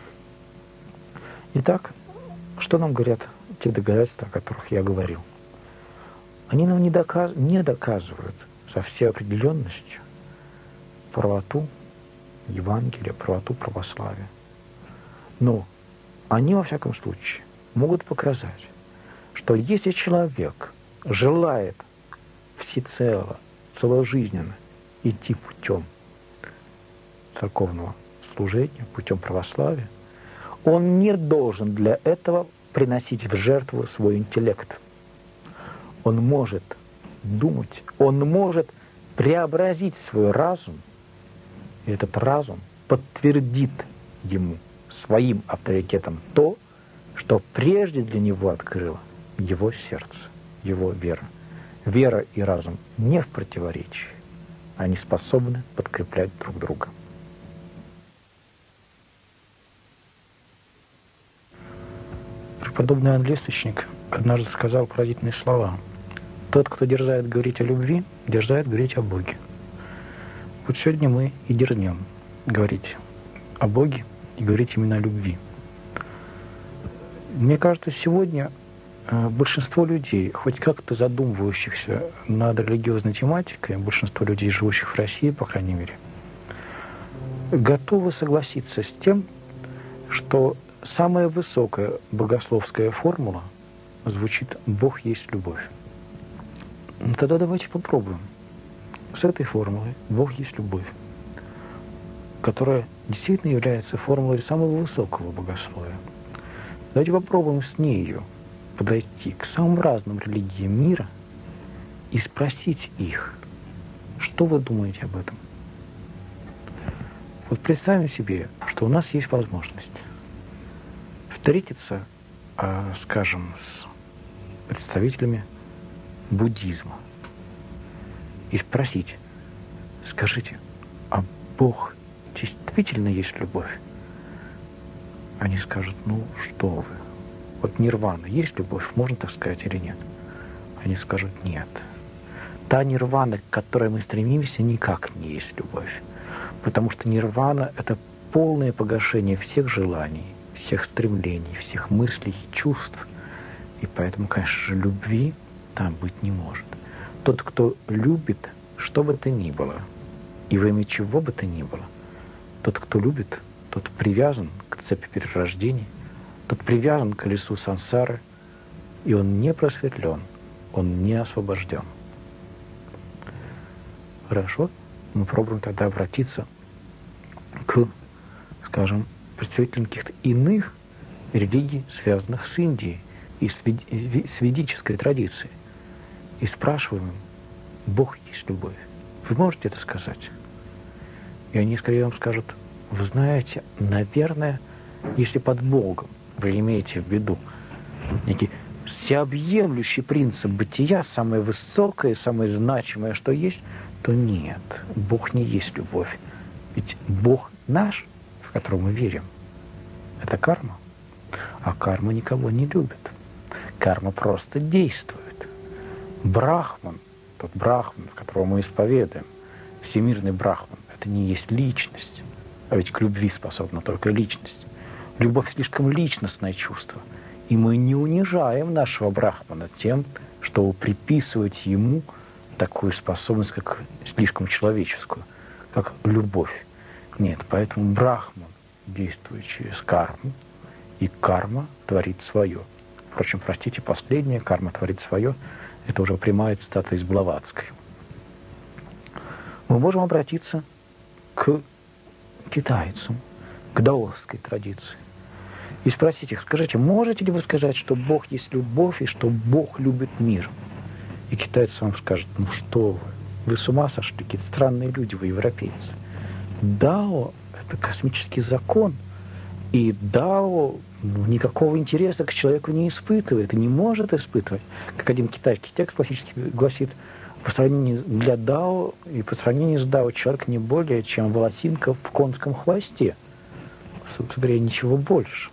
Итак, что нам говорят те доказательства, о которых я говорил? Они нам не доказывают со всей определенностью правоту Евангелия, правоту православия. Но они, во всяком случае, могут показать, что если человек желает всецело, целожизненно идти путем церковного служения, путем православия, он не должен для этого приносить в жертву свой интеллект. Он может думать, он может преобразить свой разум, и этот разум подтвердит ему своим авторитетом то, что прежде для него открыло его сердце, его вера. Вера и разум не в противоречии. Они способны подкреплять друг друга. Преподобный Анлесточник однажды сказал поразительные слова. «Тот, кто дерзает говорить о любви, дерзает говорить о Боге». Вот сегодня мы и дерзнем говорить о Боге и говорить именно о любви. Мне кажется, сегодня большинство людей, хоть как-то задумывающихся над религиозной тематикой, большинство людей, живущих в России, по крайней мере, готовы согласиться с тем, что самая высокая богословская формула звучит «Бог есть любовь». Ну, тогда давайте попробуем с этой формулой «Бог есть любовь», которая действительно является формулой самого высокого богословия. Давайте попробуем с нею подойти к самым разным религиям мира и спросить их, что вы думаете об этом. Вот представим себе, что у нас есть возможность встретиться, скажем, с представителями буддизма и спросить, скажите, а Бог действительно есть любовь? Они скажут, ну что вы, вот нирвана есть любовь, можно так сказать или нет? Они скажут, нет. Та нирвана, к которой мы стремимся, никак не есть любовь. Потому что нирвана — это полное погашение всех желаний, всех стремлений, всех мыслей и чувств. И поэтому, конечно же, любви там быть не может. Тот, кто любит, что бы то ни было, и во имя чего бы то ни было, тот, кто любит, тот привязан к цепи перерождений, тот привязан к колесу сансары, и он не просветлен, он не освобожден. Хорошо, мы пробуем тогда обратиться к, скажем, представителям каких-то иных религий, связанных с Индией и с ведической традицией, и спрашиваем им, Бог есть любовь. Вы можете это сказать? И они скорее вам скажут, вы знаете, наверное, если под Богом вы имеете в виду некий всеобъемлющий принцип бытия, самое высокое, самое значимое, что есть, то нет, Бог не есть любовь. Ведь Бог наш, в которого мы верим, это карма. А карма никого не любит. Карма просто действует. Брахман, тот Брахман, которого мы исповедуем, всемирный Брахман, это не есть личность. А ведь к любви способна только личность. Любовь слишком личностное чувство. И мы не унижаем нашего Брахмана тем, чтобы приписывать ему такую способность, как слишком человеческую, как любовь. Нет, поэтому Брахман действует через карму, и карма творит свое. Впрочем, простите, последняя карма творит свое, это уже прямая цитата из Блаватской. Мы можем обратиться к китайцам, к даосской традиции, и спросить их: скажите, можете ли вы сказать, что Бог есть любовь и что Бог любит мир? И китайцы вам скажут: ну что вы с ума сошли, какие-то странные люди, вы европейцы. Дао – это космический закон, и Дао никакого интереса к человеку не испытывает и не может испытывать. Как один китайский текст классический гласит: по сравнению для Дао и по сравнению с Дао человек не более, чем волосинка в конском хвосте. Собственно говоря, ничего больше.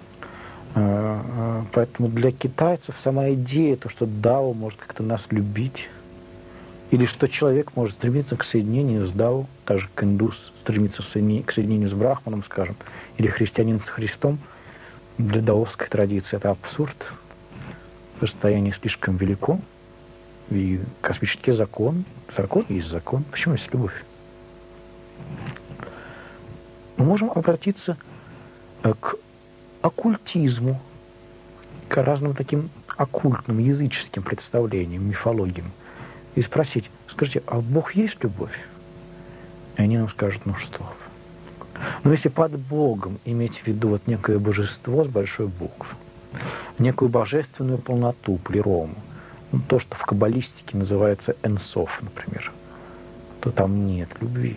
Поэтому для китайцев сама идея, то, что Дао может как-то нас любить, или что человек может стремиться к соединению с Дао, так же как индус стремится к соединению с Брахманом, скажем, или христианин с Христом, для даосской традиции это абсурд. Расстояние слишком велико, и космический закон есть закон. Почему есть любовь? Мы можем обратиться к оккультизму, к разным таким оккультным, языческим представлениям, мифологиям, и спросить: скажите, а Бог есть любовь? И они нам скажут: ну что вы. Но если под Богом иметь в виду вот некое божество с большой буквы, некую божественную полноту, плерому, ну, то, что в каббалистике называется энсоф, например, то там нет любви.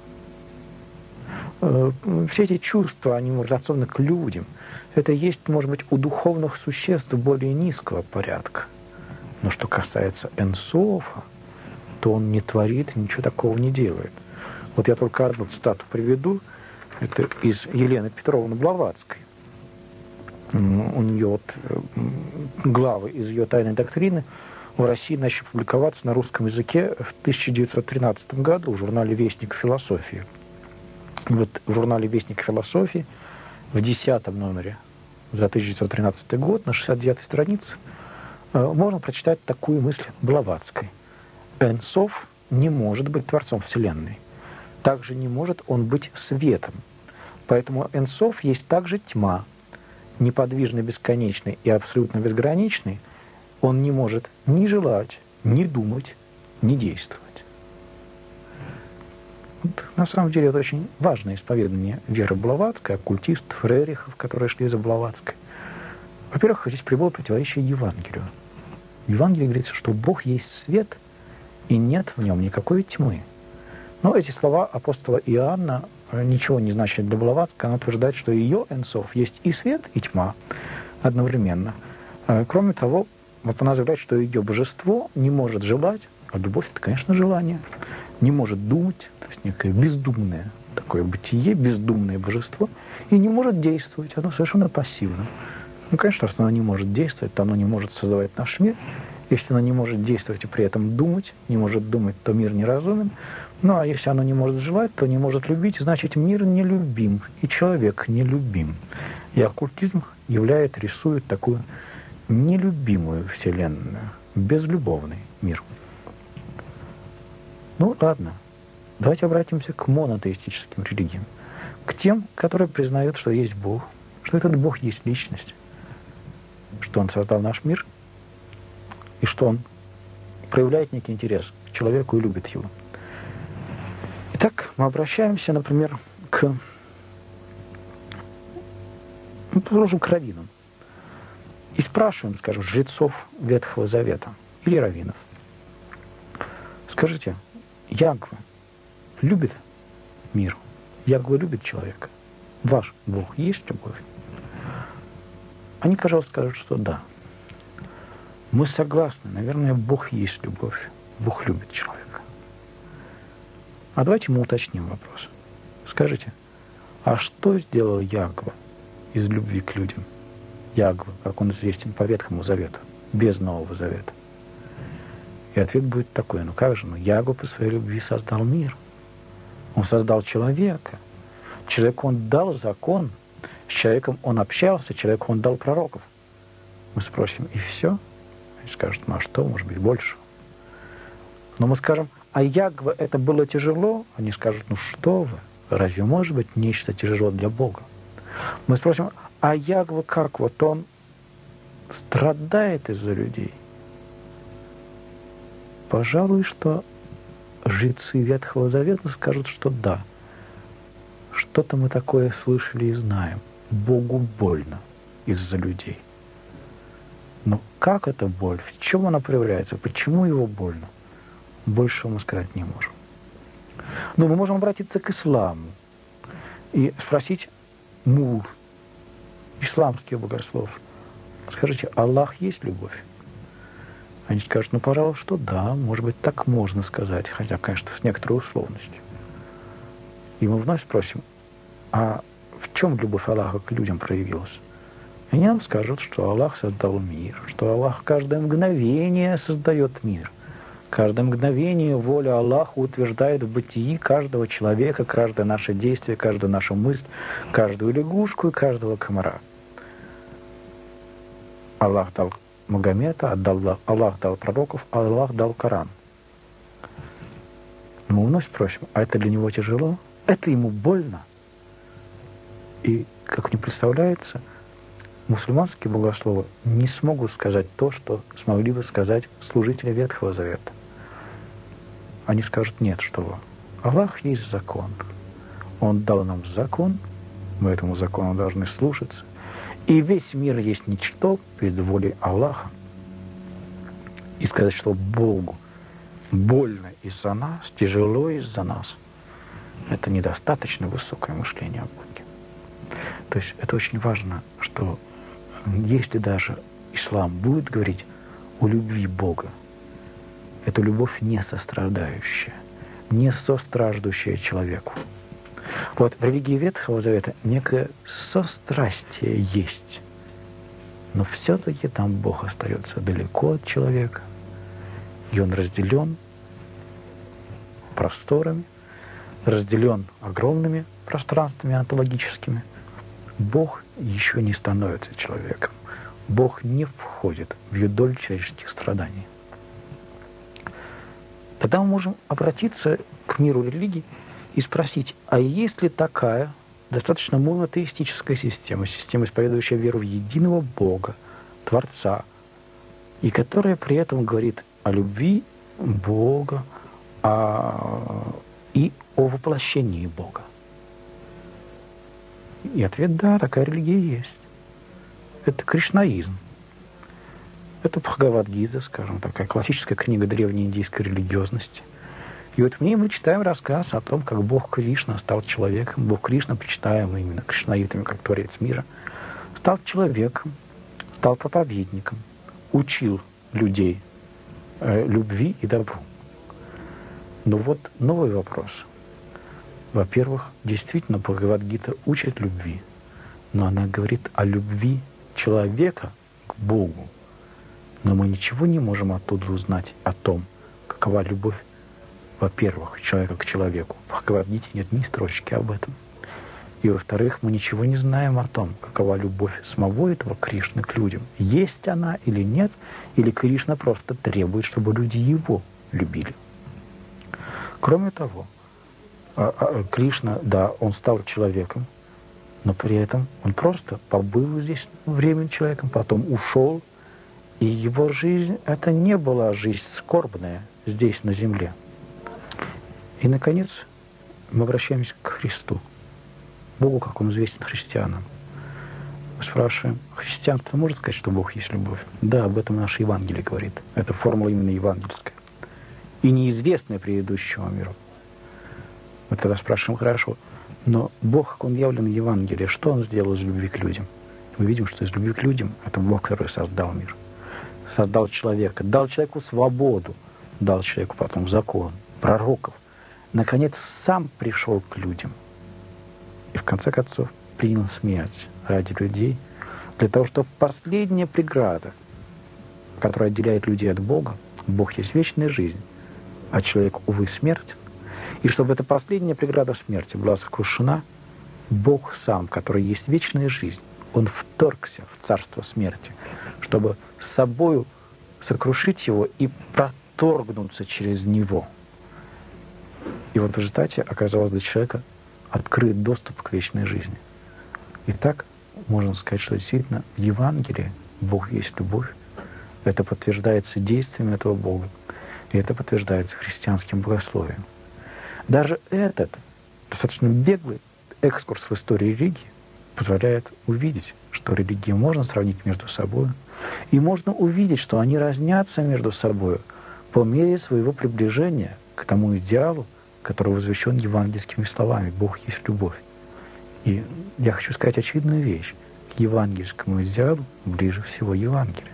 Все эти чувства, они relaционны к людям. Это есть, может быть, у духовных существ более низкого порядка. Но что касается энсофа, то он не творит, ничего такого не делает. Вот я только одну цитату приведу. Это из Елены Петровны Блаватской. У нее вот главы из ее «Тайной доктрины» в России начали публиковаться на русском языке в 1913 году в журнале «Вестник философии». Вот в журнале «Вестник философии» в 10-м номере за 1913 год на 69-й странице можно прочитать такую мысль Блаватской. Энсоф не может быть творцом Вселенной. Также не может он быть светом. Поэтому Энсоф есть также тьма, неподвижный, бесконечный и абсолютно безграничный. Он не может ни желать, ни думать, ни действовать. Вот, на самом деле это очень важное исповедание веры Блаватской, оккультистов, рерихов, которые шли за Блаватской. Во-первых, здесь прямое противоречие Евангелию. В Евангелии говорится, что Бог есть свет, и нет в нем никакой тьмы. Но эти слова апостола Иоанна ничего не значат для Блаватской. Она утверждает, что ее энсоф есть и свет, и тьма одновременно. Кроме того, вот она заявляет, что ее божество не может желать, а любовь – это, конечно, желание, не может думать, то есть некое бездумное такое бытие, бездумное божество, и не может действовать, оно совершенно пассивно. Ну, конечно, раз оно не может действовать, то оно не может создавать наш мир. Если оно не может действовать и при этом думать, не может думать, то мир неразумен. Ну, а если оно не может желать, то не может любить, значит, мир нелюбим, и человек нелюбим. И оккультизм рисует такую нелюбимую Вселенную, безлюбовный мир. Ну, ладно, давайте обратимся к монотеистическим религиям, к тем, которые признают, что есть Бог, что этот Бог есть личность, что Он создал наш мир, и что Он проявляет некий интерес к человеку и любит его. Итак, мы обращаемся, например, к раввинам и спрашиваем, скажем, жрецов Ветхого Завета или раввинов: скажите, Ягва любит мир? Ягва любит человека? Ваш Бог есть любовь? Они, пожалуйста, скажут, что да. Мы согласны, наверное, Бог есть любовь. Бог любит человека. А давайте мы уточним вопрос. Скажите, а что сделал Ягва из любви к людям? Ягва, как он известен по Ветхому Завету, без Нового Завета. И ответ будет такой: ну как же, Ягва по своей любви создал мир. Он создал человека. Человеку он дал закон, с человеком он общался, человеку он дал пророков. Мы спросим: и все? Они скажут: ну а что, может быть, больше? Но мы скажем, а Ягве это было тяжело? Они скажут, ну что вы, разве может быть нечто тяжело для Бога? Мы спросим, а Ягве как? Вот он страдает из-за людей. Пожалуй, что жрецы Ветхого Завета скажут, что да. Что-то мы такое слышали и знаем. Богу больно из-за людей. Но как эта боль? В чем она проявляется? Почему его больно? Больше мы сказать не можем. Но мы можем обратиться к исламу и спросить исламских богословов. Скажите, Аллах есть любовь? Они скажут, ну, пожалуй, что да, может быть, так можно сказать, хотя, конечно, с некоторой условностью. И мы вновь спросим, а в чем любовь Аллаха к людям проявилась? И они нам скажут, что Аллах создал мир, что Аллах каждое мгновение создает мир. Каждое мгновение воля Аллаха утверждает в бытии каждого человека, каждое наше действие, каждую нашу мысль, каждую лягушку и каждого комара. Аллах дал Магомета, Аллах дал пророков, Аллах дал Коран. Мы вновь спросим, а это для него тяжело? Это ему больно? И, как мне представляется, мусульманские богословы не смогут сказать то, что смогли бы сказать служители Ветхого Завета. Они скажут, нет, что вы. Аллах есть закон. Он дал нам закон, мы этому закону должны слушаться. И весь мир есть ничто перед волей Аллаха. И сказать, что Богу больно из-за нас, тяжело из-за нас, это недостаточно высокое мышление о Боге. То есть это очень важно, что если даже ислам будет говорить о любви Бога, это любовь не сострадающая, не состраждущая человеку. Вот в религии Ветхого Завета некое сострастие есть, но все-таки там Бог остается далеко от человека, и он разделен просторами, разделен огромными пространствами онтологическими. Бог еще не становится человеком. Бог не входит в юдоль человеческих страданий. Тогда мы можем обратиться к миру религий и спросить, а есть ли такая достаточно монотеистическая система, исповедующая веру в единого Бога, Творца, и которая при этом говорит о любви Бога и о воплощении Бога? И ответ – да, такая религия есть. Это кришнаизм. Это Бхагавад-гита, скажем, такая классическая книга древней индийской религиозности. И вот в ней мы читаем рассказ о том, как Бог Кришна стал человеком. Бог Кришна, почитаемый именно кришнаитами как Творец мира, стал человеком, стал проповедником, учил людей любви и добру. Но вот новый вопрос. Во-первых, действительно, Бхагавад-гита учит любви, но она говорит о любви человека к Богу. Но мы ничего не можем оттуда узнать о том, какова любовь, во-первых, человека к человеку. В Бхагавад-гите нет ни строчки об этом. И, во-вторых, мы ничего не знаем о том, какова любовь самого этого Кришны к людям. Есть она или нет, или Кришна просто требует, чтобы люди его любили. Кроме того, Кришна, да, он стал человеком, но при этом он просто побыл здесь временным человеком, потом ушел, и его жизнь, это не была жизнь скорбная здесь, на земле. И, наконец, мы обращаемся к Христу, Богу, как он известен христианам. Мы спрашиваем, христианство может сказать, что Бог есть любовь? Да, об этом наше Евангелие говорит. Это формула именно евангельская. И неизвестная предыдущему миру. Мы тогда спрашиваем, хорошо, но Бог, как Он явлен в Евангелии, что Он сделал из любви к людям? Мы видим, что из любви к людям это Бог, который создал мир. Создал человека, дал человеку свободу, дал человеку потом закон, пророков. Наконец, сам пришел к людям. И в конце концов принял смерть ради людей, для того, чтобы последняя преграда, которая отделяет людей от Бога, Бог есть вечная жизнь, а человек, увы, смертен. И чтобы эта последняя преграда смерти была сокрушена, Бог сам, который есть вечная жизнь, Он вторгся в царство смерти, чтобы с собою сокрушить его и вторгнуться через него. И вот в результате оказалось для человека открыт доступ к вечной жизни. Итак, можно сказать, что действительно в Евангелии Бог есть любовь. Это подтверждается действием этого Бога. И это подтверждается христианским богословием. Даже этот достаточно беглый экскурс в историю религии позволяет увидеть, что религии можно сравнить между собой, и можно увидеть, что они разнятся между собой по мере своего приближения к тому идеалу, который возвещен евангельскими словами «Бог есть любовь». И я хочу сказать очевидную вещь. К евангельскому идеалу ближе всего Евангелие.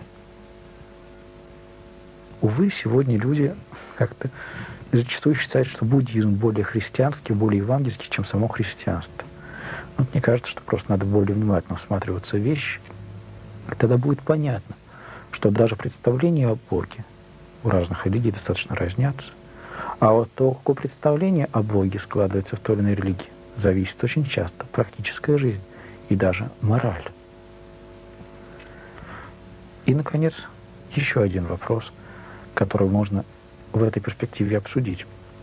Увы, сегодня люди как-то зачастую считают, что буддизм более христианский, более евангельский, чем само христианство. Вот мне кажется, что просто надо более внимательно всматриваться в вещи. И тогда будет понятно, что даже представления о Боге у разных религий достаточно разнятся. А вот то, какое представление о Боге складывается в той или иной религии, зависит очень часто практическая жизнь и даже мораль. И, наконец, еще один вопрос, который можно в этой перспективе обсудить.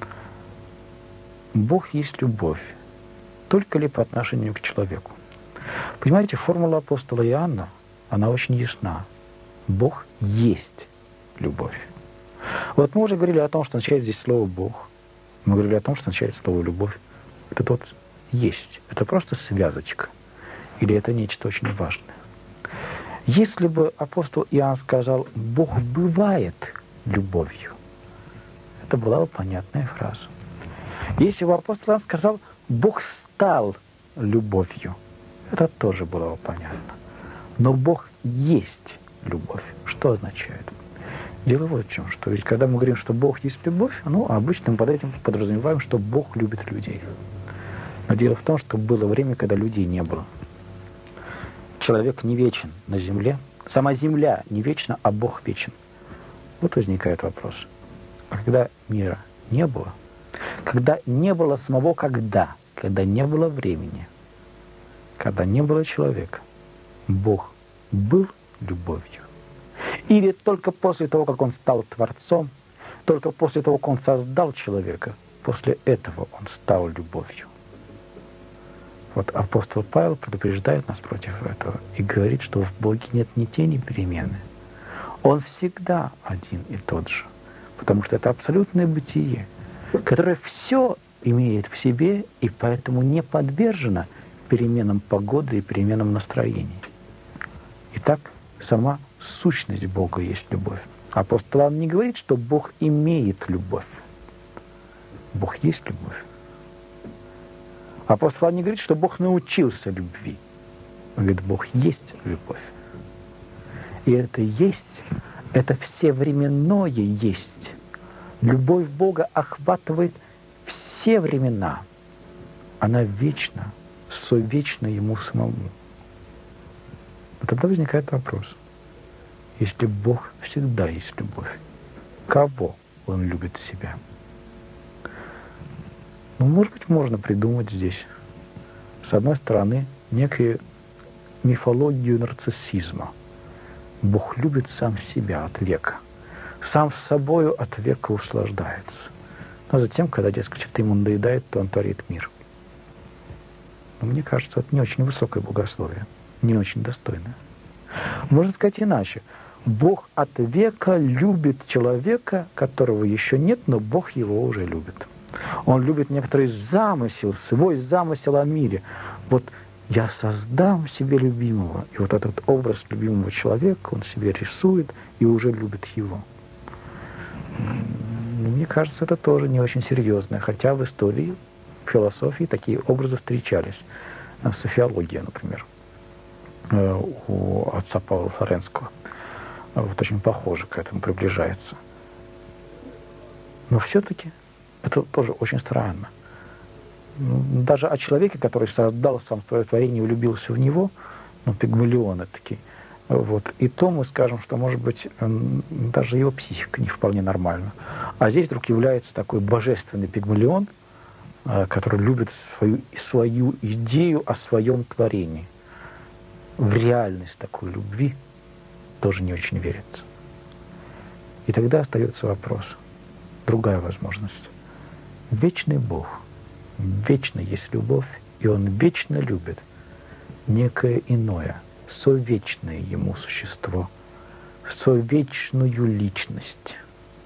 Бог есть любовь, только ли по отношению к человеку? Понимаете, формула апостола Иоанна, она очень ясна. Бог есть любовь. Вот мы уже говорили о том, что означает здесь слово «Бог». Мы говорили о том, что означает слово «любовь». Это тот «есть». Это просто связочка. Или это нечто очень важное. Если бы апостол Иоанн сказал «Бог бывает любовью», это была бы понятная фраза. Если бы апостол Иоанн сказал «Бог стал любовью», это тоже было бы понятно. Но Бог есть любовь. Что означает? Дело вот в чем, что ведь когда мы говорим, что Бог есть любовь, обычно мы под этим подразумеваем, что Бог любит людей. Но дело в том, что было время, когда людей не было. Человек не вечен на земле, сама земля не вечна, а Бог вечен. Вот возникает вопрос. А когда мира не было, когда не было самого когда не было времени, когда не было человека, Бог был любовью? Или только после того, как Он стал Творцом, только после того, как Он создал человека, после этого Он стал любовью? Вот апостол Павел предупреждает нас против этого и говорит, что в Боге нет ни тени перемены. Он всегда один и тот же, потому что это абсолютное бытие, которое все имеет в себе и поэтому не подвержено переменам погоды и переменам настроений. Итак, сама сущность Бога есть любовь. Апостол Иоанн не говорит, что Бог имеет любовь. Бог есть любовь. Апостол Иоанн не говорит, что Бог научился любви. Он говорит, Бог есть любовь. И это есть, это всевременное есть. Любовь Бога охватывает все времена. Она вечна, совечна Ему самому. Но тогда возникает вопрос. Если Бог всегда есть любовь, кого Он любит себя? Может быть, можно придумать здесь, с одной стороны, некую мифологию нарциссизма. Бог любит сам себя от века. Сам с собою от века услаждается. Но затем, когда, дескать, это ему надоедает, то он творит мир. Но мне кажется, это не очень высокое богословие, не очень достойное. Можно сказать иначе. Бог от века любит человека, которого еще нет, но Бог его уже любит. Он любит некоторый замысел, свой замысел о мире. Вот я создам себе любимого. И вот этот образ любимого человека он себе рисует и уже любит его. Мне кажется, это тоже не очень серьезно. Хотя в истории, в философии такие образы встречались. Софиология, например, у отца Павла Флоренского. Вот очень похоже к этому приближается. Но все-таки это тоже очень странно. Даже о человеке, который создал сам свое творение и влюбился в него, Пигмалион такие. Вот. И то мы скажем, что, может быть, даже его психика не вполне нормальна. А здесь вдруг является такой божественный Пигмалион, который любит свою идею о своем творении. В реальность такой любви тоже не очень верится. И тогда остается вопрос, другая возможность. Вечный Бог, вечно есть любовь, и Он вечно любит некое иное, совечное Ему существо, совечную личность.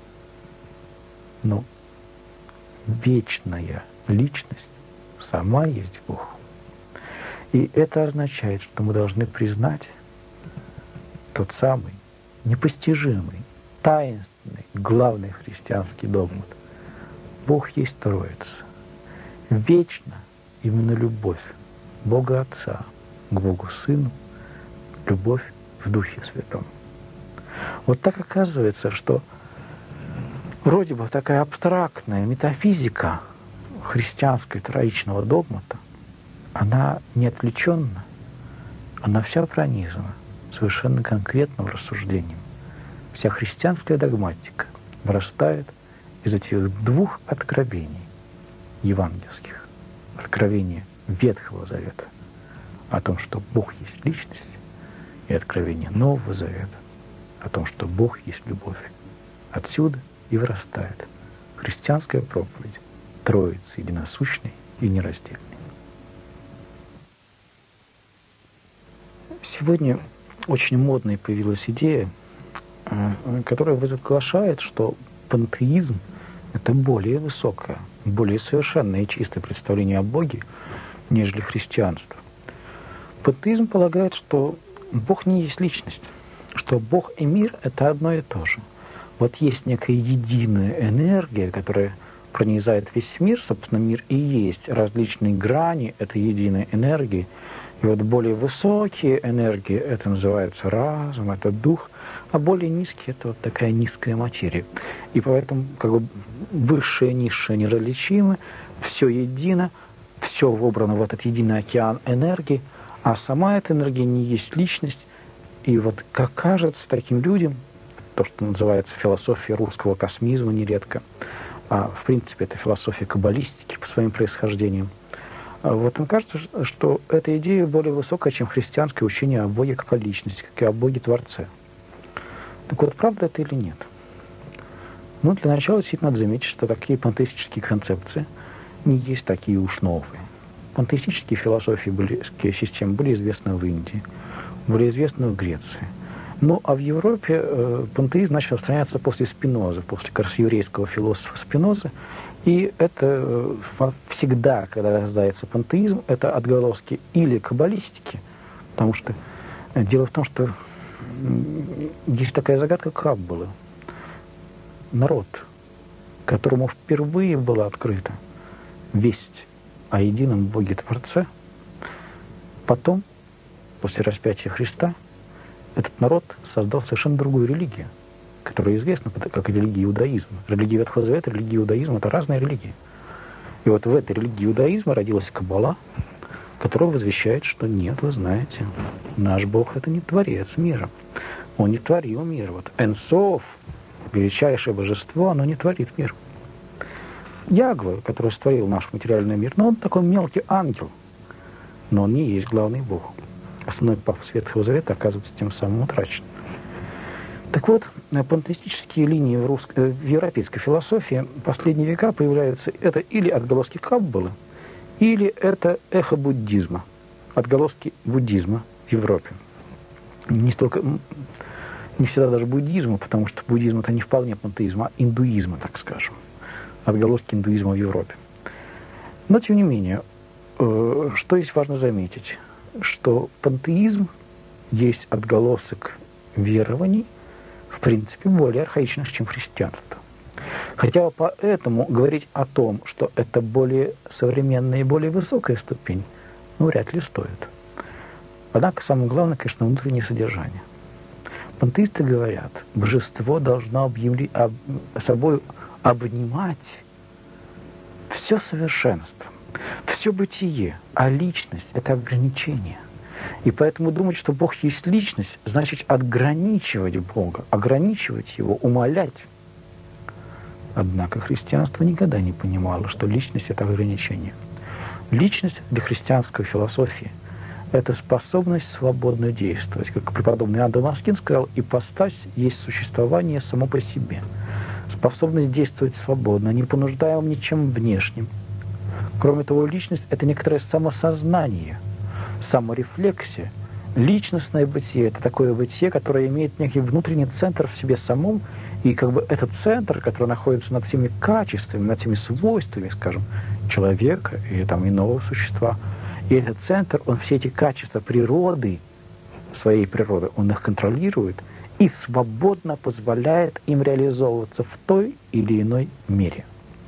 Но вечная личность сама есть Бог. И это означает, что мы должны признать тот самый непостижимый, таинственный, главный христианский догмат. Бог есть Троица. Вечно именно любовь Бога Отца к Богу Сыну, любовь в Духе Святом. Вот так оказывается, что вроде бы такая абстрактная метафизика христианской троичного догмата, она не отвлеченна, она вся пронизана совершенно конкретным рассуждением. Вся христианская догматика вырастает из этих двух откровений евангельских. Откровение Ветхого Завета о том, что Бог есть личность, и откровение Нового Завета о том, что Бог есть любовь. Отсюда и вырастает христианская проповедь Троицы единосущной и нераздельной. Сегодня очень модной появилась идея, которая возглашает, что пантеизм — это более высокое, более совершенное и чистое представление о Боге, нежели христианство. Пантеизм полагает, что Бог не есть личность, что Бог и мир — это одно и то же. Вот есть некая единая энергия, которая пронизает весь мир, собственно, мир и есть различные грани этой единой энергии. И вот более высокие энергии, это называется разум, это дух, а более низкие — это вот такая низкая материя. И поэтому как бы высшее и низшее неразличимы, все едино, все вобрано в этот единый океан энергии, а сама эта энергия не есть личность. И вот как кажется таким людям, то, что называется философия русского космизма нередко, а в принципе это философия каббалистики по своим происхождениям, вот им кажется, что эта идея более высокая, чем христианское учение о Боге как о личности, как и о Боге-творце. Так вот, правда это или нет? Ну, для начала действительно надо заметить, что такие пантеистические концепции не есть такие уж новые. Пантеистические философские системы были известны в Индии, были известны в Греции. Ну, а в Европе пантеизм начал распространяться после Спинозы, после как раз еврейского философа Спинозы. И это всегда, когда рождается пантеизм, это отголоски или каббалистики, потому что дело в том, что есть такая загадка Каббалы. Народ, которому впервые была открыта весть о едином Боге-творце, потом, после распятия Христа, этот народ создал совершенно другую религию, которая известна как религия иудаизма. Религия Ветхого Завета, религия иудаизма — это разные религии. И вот в этой религии иудаизма родилась Каббала, которая возвещает, что нет, вы знаете, наш Бог — это не творец мира. Он не творил мир. Вот Эн Соф, величайшее божество, оно не творит мир. Ягве, который створил наш материальный мир, но он такой мелкий ангел, но он не есть главный Бог. Основной пафос Ветхого Завета оказывается тем самым утрачен. Так вот, пантеистические линии в европейской философии последние века появляются, это или отголоски Каббалы, или это эхо буддизма, отголоски буддизма в Европе. Не всегда даже буддизма, потому что буддизм — это не вполне пантеизм, а индуизма, так скажем. Отголоски индуизма в Европе. Но, тем не менее, что здесь важно заметить? Что пантеизм есть отголосок верований, в принципе, более архаичных, чем христианство. Хотя поэтому говорить о том, что это более современная и более высокая ступень, вряд ли стоит. Однако самое главное, конечно, внутреннее содержание. Пантеисты говорят, божество должно собой обнимать все совершенство, все бытие, а личность — это ограничение. И поэтому думать, что Бог есть личность, значит ограничивать Бога, ограничивать Его, умалять. Однако христианство никогда не понимало, что личность — это ограничение. Личность для христианской философии это способность свободно действовать. Как преподобный Иоанн Дамаскин сказал, ипостась есть существование само по себе. Способность действовать свободно, не понуждаем ничем внешним. Кроме того, личность – это некоторое самосознание, саморефлексия. Личностное бытие – это такое бытие, которое имеет некий внутренний центр в себе самом, и как бы этот центр, который находится над всеми качествами, над всеми свойствами, скажем, человека или там иного существа, и этот центр, он все эти качества природы, своей природы, он их контролирует и свободно позволяет им реализовываться в той или иной мере.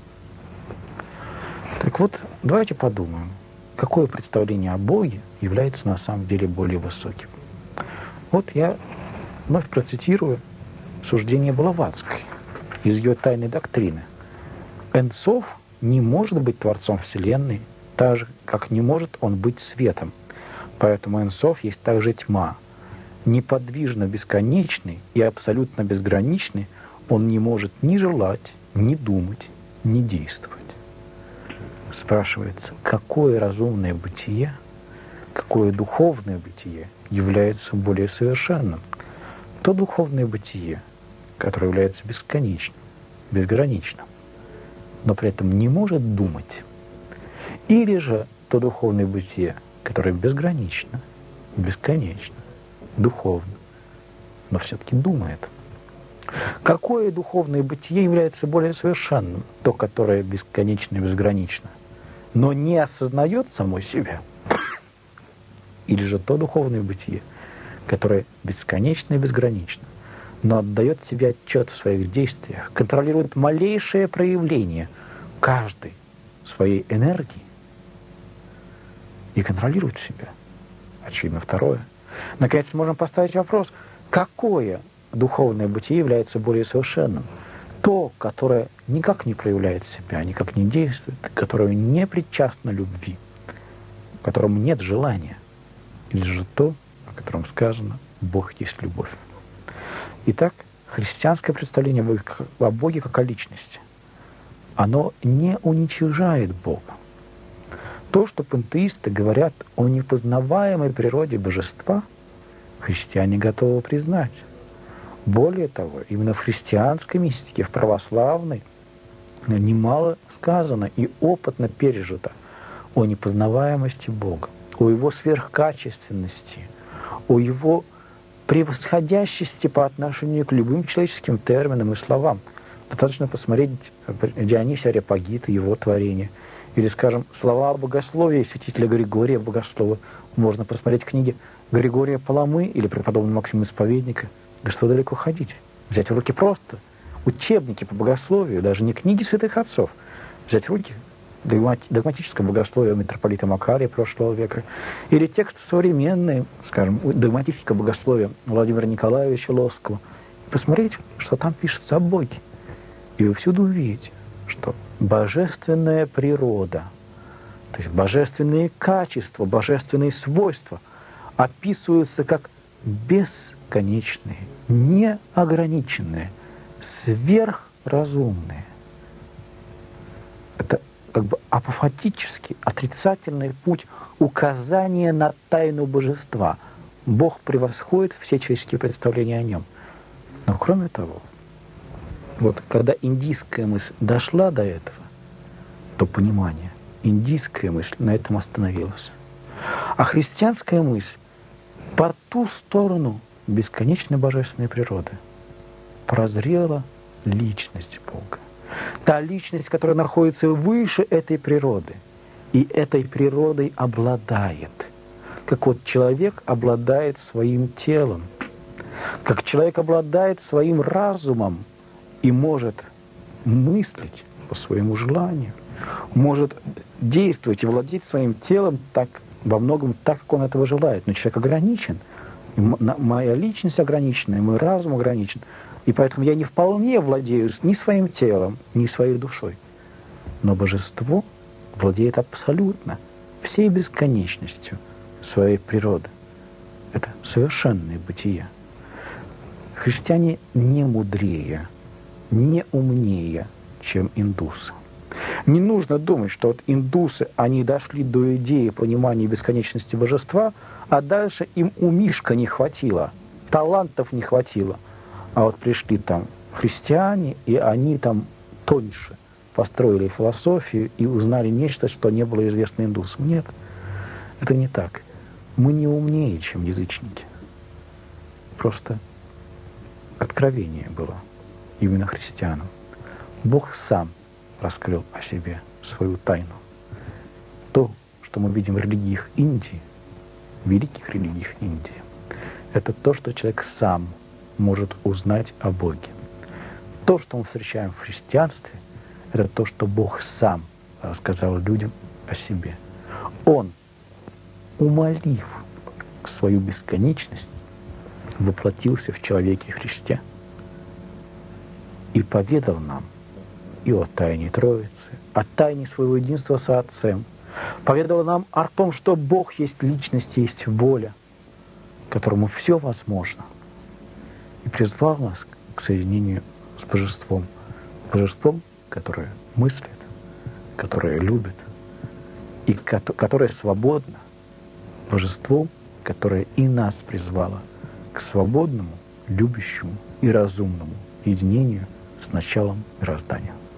Так вот, давайте подумаем, какое представление о Боге является на самом деле более высоким. Вот я вновь процитирую суждение Блаватской из ее «Тайной доктрины». Эн Соф не может быть Творцом Вселенной, так же, как не может он быть светом. Поэтому Эн Соф есть также тьма. Неподвижно бесконечный и абсолютно безграничный он не может ни желать, ни думать, ни действовать. Спрашивается, какое разумное бытие, какое духовное бытие является более совершенным? То духовное бытие, которое является бесконечным, безграничным, но при этом не может думать. Или же то духовное бытие, которое безгранично, бесконечно, духовно, но все-таки думает. Какое духовное бытие является более совершенным? То, которое бесконечно и безгранично, но не осознает само себя? Или же то духовное бытие, которое бесконечно и безгранично, но отдает себе отчет в своих действиях, контролирует малейшее проявление каждой своей энергии и контролирует себя? Очевидно, второе. Наконец, мы можем поставить вопрос, какое духовное бытие является более совершенным? То, которое никак не проявляет себя, никак не действует, которое не причастно любви, в котором нет желания, или же то, о котором сказано «Бог есть любовь». Итак, христианское представление о Боге как о личности, оно не уничижает Бога. То, что пантеисты говорят о непознаваемой природе божества, христиане готовы признать. Более того, именно в христианской мистике, в православной, немало сказано и опытно пережито о непознаваемости Бога, о Его сверхкачественности, о Его превосходящести по отношению к любым человеческим терминам и словам. Достаточно посмотреть Дионисия Ареопагита, его творение, или, скажем, слова о богословии святителя Григория Богослова. Можно посмотреть книги Григория Паламы или преподобного Максима Исповедника. Да что далеко ходить? Взять в руки просто учебники по богословию, даже не книги святых отцов. Взять в руки догматическое богословие митрополита Макария прошлого века, или тексты современные, скажем, догматическое богословие Владимира Николаевича Лосского, и посмотреть, что там пишется о Боге. И вы всюду увидите, что божественная природа, то есть божественные качества, божественные свойства описываются как бесконечные, неограниченные, сверхразумные. Это как бы апофатический, отрицательный путь указания на тайну божества. Бог превосходит все человеческие представления о нем. Но кроме того, вот когда индийская мысль дошла до этого, до понимания, индийская мысль на этом остановилась. А христианская мысль по ту сторону бесконечной божественной природы прозрела личность Бога. Та личность, которая находится выше этой природы, и этой природой обладает. Как вот человек обладает своим телом, как человек обладает своим разумом и может мыслить по своему желанию, может действовать и владеть своим телом так, во многом так, как он этого желает. Но человек ограничен. Моя личность ограничена, мой разум ограничен. И поэтому я не вполне владею ни своим телом, ни своей душой. Но божество владеет абсолютно всей бесконечностью своей природы. Это совершенное бытие. Христиане не мудрее, не умнее, чем индусы. Не нужно думать, что вот индусы, они дошли до идеи понимания бесконечности божества, а дальше им у Мишка не хватило, талантов не хватило. А вот пришли там христиане, и они там тоньше построили философию и узнали нечто, что не было известно индусам. Нет, это не так. Мы не умнее, чем язычники. Просто откровение было именно христианам. Бог сам раскрыл о себе свою тайну. То, что мы видим в религиях Индии, великих религиях Индии, это то, что человек сам может узнать о Боге. То, что мы встречаем в христианстве, это то, что Бог сам рассказал людям о себе. Он, умолив свою бесконечность, воплотился в человеке Христе и поведал нам и о тайне Троицы, о тайне своего единства со Отцем, поведал нам о том, что Бог есть личность, есть воля, которому все возможно, и призвал нас к соединению с Божеством. Божеством, которое мыслит, которое любит и которое свободно. Божеством, которое и нас призвало к свободному, любящему и разумному единению с началом мироздания.